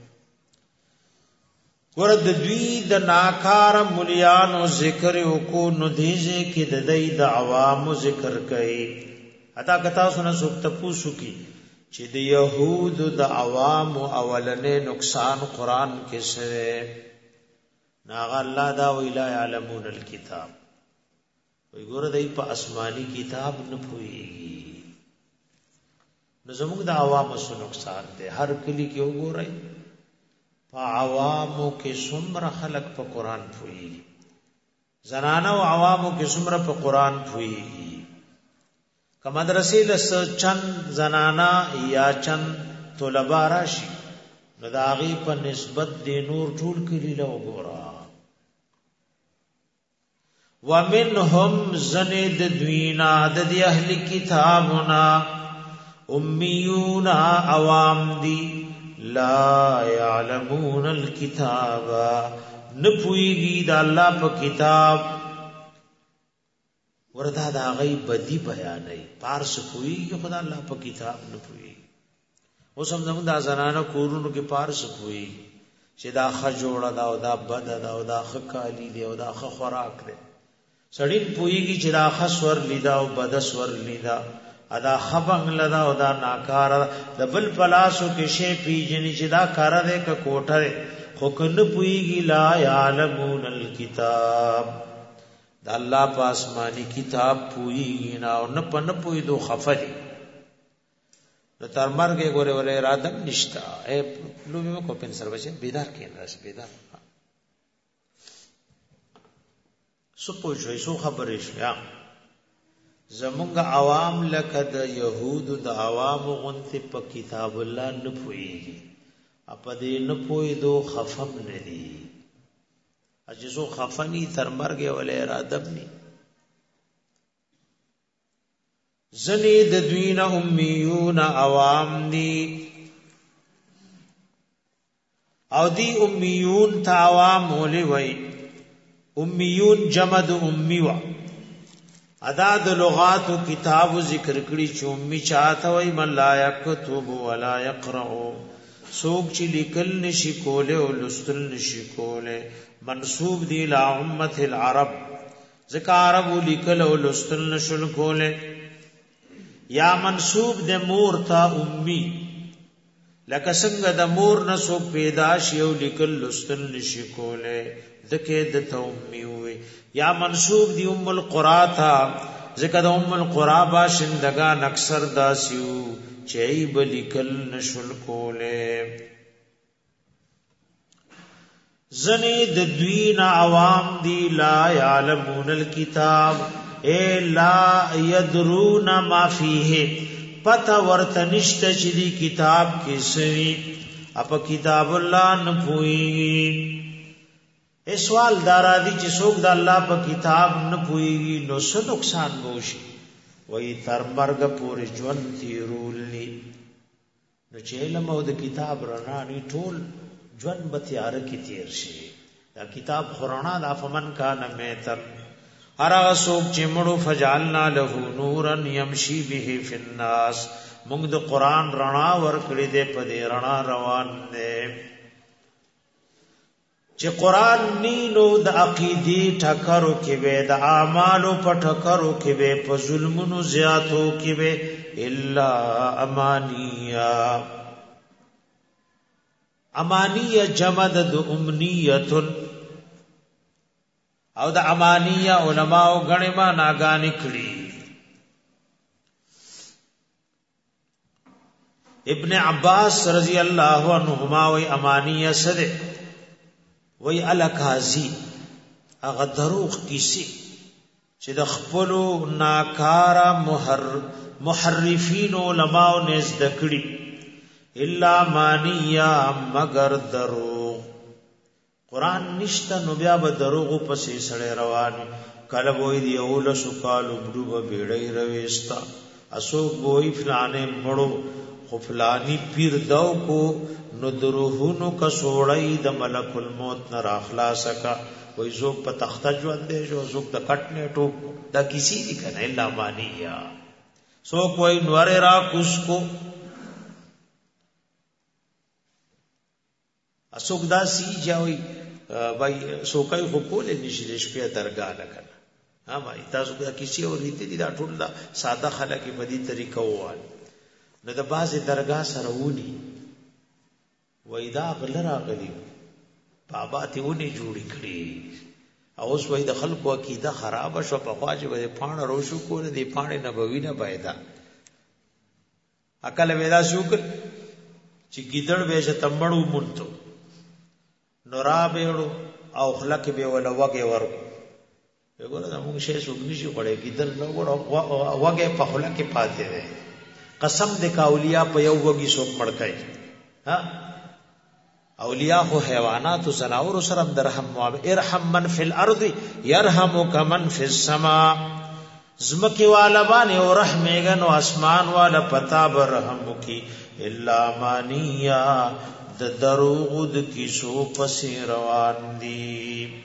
ورد دوی د ناکار مليانو ذکر کو ندیزه کې د دې د عوامو ذکر کوي ادا کتا سن سوک تپوسو کی چې د يهود د عوام اولنې نقصان قران کې سره ناغ الله دا ویلا علمون الكتاب وی ګور دای په آسمانی کتاب نه پويږي نو زموږ د عوامو سره نقصان دی هر کلی کې وګورئ په عوامو کې څومره خلق په قران پويږي زنانه او عوامو کې څومره په قران پويږي که مدرسې لس چند زنانا یا چند طلبا راشي نو دا غي په نسبت د نور ټول کلی له وګورا ومنهم زند دوینا د اهل کتابنا امیون عوام دی لا يعلمون الكتاب نپویږي د الله په کتاب ورته دا غي بدی بیانای پارس پویږي خدای الله په کتاب نه پویږي اوس هم زموږ د زنانه کورونو کې پارس پویږي چې دا خ جوړه دا او دا بد دا او دا خ کالی دی او دا خ خوراک دی سړی پویږي چې دا خ سور لیدا او بد سور لیدا ادا خبنګ لدا او دا ناکار د بل پلاسو کې شی پیجنې چې دا کار دی ک کوټه خو کنه پویږي لا یعلمون الكتاب دا الله په آسمانی کتاب پویږي نه او نه پنه پوی دو خفدي د تر مرګ ګوره ولې اراده نشتا اے لومه کو پن سر بچي بیدار کین راس بیدار سو پوجوي سو خبرې شو زمونږ عوام لکه د يهود د عوام غنته په کتاب الله نه پويږي اپ دې نه پوي دو خفم نه دي اجزو خفنی تر مرګ ولې اراده ني زنی د دوین امیون عوام دی او دی امیون تا عوام مولی وی امیون جمع د امی وا ادا د لغات و کتاب ذکر کړي چې امی چاته وی من لا یکتب ولا یقرأ سوک چې لیکل نشي کوله او لستل نشي کوله منسوب دی لا امه العرب ځکه عرب لیکل او لستل نشل کوله یا منسوب د مور تا امی لکه څنګه د مور نه سو پیدا شي او لیکل لستل نشي کوله دکې د تومي وي یا منسوب دی ام القرى تا ذکر ام القرى باشندگان اکثر داسیو چي بلیکل نشل کوله زنی د دوین عوام دی لا يعلمون الكتاب اے لا يدرون ما فيه پتہ ورته نشته چې دی کتاب کې سوي اپ کتاب الله نه پوي ای سوال دارا دی چې څوک د الله په کتاب نه پوي نو څه نقصان وشي وای تر مرګ پورې ژوند تیرولې نو چې علم او د کتاب رڼا نه ټول ژوند به تیار کې تیر شي دا کتاب قرآن دا فمن کان میتر هر څوک چې مړو فجعلنا له نورا يمشي به في الناس موږ د قرآن رڼا ورکړې دې په دې رڼا روان دې چې قرآن نینو د عقیدی ټکرو کې به د اعمالو په ټکرو کې به په ظلمونو زیاتو کې به الا امانیه امانیه جمع د امنیه او د امانیه علماء غنی ما ناګانی کړي ابن عباس رضی الله عنهما وی امانیه سره وی الکازی اغه دروغ کیسی چې د خپل ناکارا محرفین علماء نه زدکړي الا مانیا مگر دروغ قران نشته نو بیا به دروغ پسې سړی روان کله وې دی اول سکال وبډو به بیړی رويستا اسوک وې فلانه مړو خو فلانی پیر داو کو نو دروغونو کا سوړی د ملک الموت نه راخلاص کا وې زوک په تخته ژوند دی جو زوک د کټنه ټوک دا کسی دی کنه الا مانیا سوک وې نور را کوس کو اسوک دا سی جاوی بای سوکای خو کول نشي د شپې درګه لکنه ها بای تاسو دا کسی اورېدې دي دا ټول دا ساده خلک په دې طریقو وایي نو د بازي درګه سره ونی وای دا غلرا غلی بابا ته ونی جوړی کړی او اوس وای د خلکو عقیده خراب شو په خواجه وای پاڼه روشو کول دی پاڼه نبوی نه پیدا عقل ودا شکر چې گیدړ به چې تمړو مونته نورا بهړو او خلک به ولا وګه ورکو وګوره دا موږ شې سوګنی شو کړي گیدړ نو وګه په خلک کې پاتې ده قسم د کاولیا په یو وګي سوک مړکای ها اولیاء خو حیوانات او زناور سره درهم ارحم من فی الارض يرحمک من فی السماء زمکی والا باندې او رحمېګن او اسمان والا پتا برحم کی الا مانیا د دروغ د کیسو پسې روان دي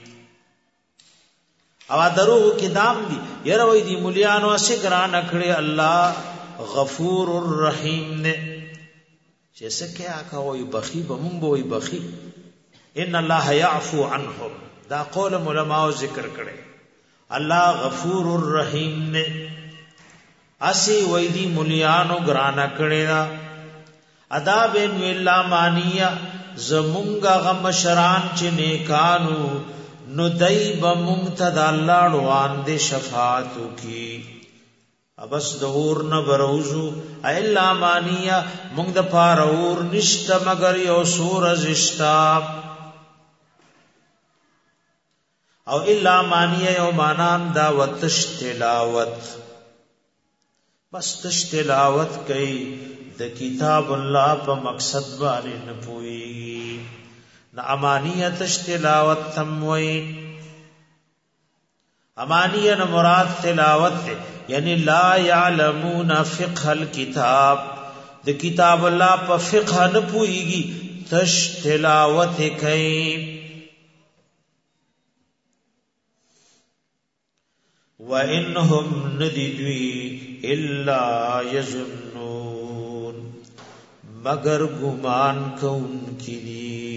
او دروغ کې دام دي یره وې دي مليانو اسګران کړي الله غفور الرحیم نے چې سکه آکا وای بخی بمون وای بخی ان الله يعفو عنهم دا قول علماء ذکر کړي الله غفور الرحیم نے اسی وای دی مليانو ګرانا کړي دا ادا به ویلا مانیا زمونږه غمشران چې نیکانو نو دای بمونږ الله روان دي شفاعت کی ابس دور نه بروزو الا مانیا مونږ د پارور نشته مگر یو سور زشتا او الا مانیا یو مانام دا وتشتلاوت بس تشتلاوت کوي د کتاب الله په مقصد باندې نه پوي نه امانیت تشتلاوت تم وای امانیہ نہ مراد تلاوت ہے، یعنی لا یعلمون فقہ الکتاب، د کتاب الله په فقہ نه پويږي، تش تلاوت کوي. وَإِنْهُمْ نَدِدُوِي إِلَّا يَظُنُّونَ، مگر گمان کون کی دی،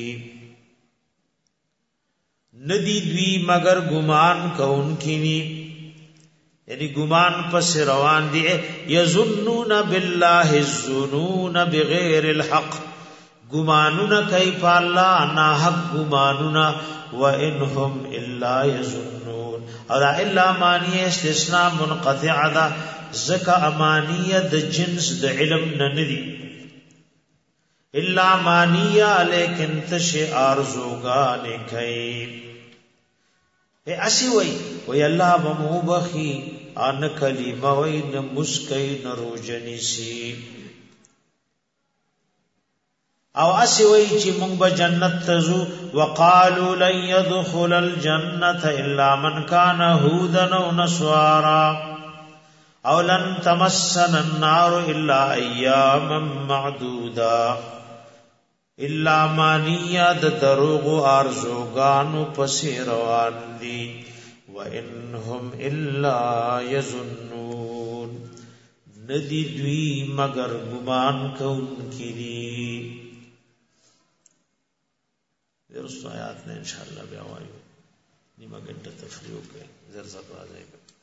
ندیدوی مگر گمان کون کی دی، یعنی گمان پس روان دی. یظنون باللہ الظنون بغیر الحق، گمانون کئی پا اللہ نا حق گمانون. وَإِنْهُمْ إِلَّا يَظُنُّونَ، اور الا مانیه استثناء منقطع دا، زکا امانیه د جنس د علم نندی، الا مانیه لیکن تش آرزوگان کئی. اسی وی اللہ بمو بخی آن کلمه وی نمسکی نروجنی سی، او اسی وی چی منگ با جنت تزو. وقالوا لن يدخل الجنة الا من كان هودا او نصارا او لن تمسنا النار الا ایاما معدودا، الا مانیہ د دروغ آرزوگانو پسی روان دی. وَإِنْهُمْ إِلَّا يَظُنُّونَ، ندی دوی مگر گمان کون کی دی. درست آیات نے انشاءاللہ بیاوائیو نیمہ گھنٹہ تفریح کے زرزق راجائے گا.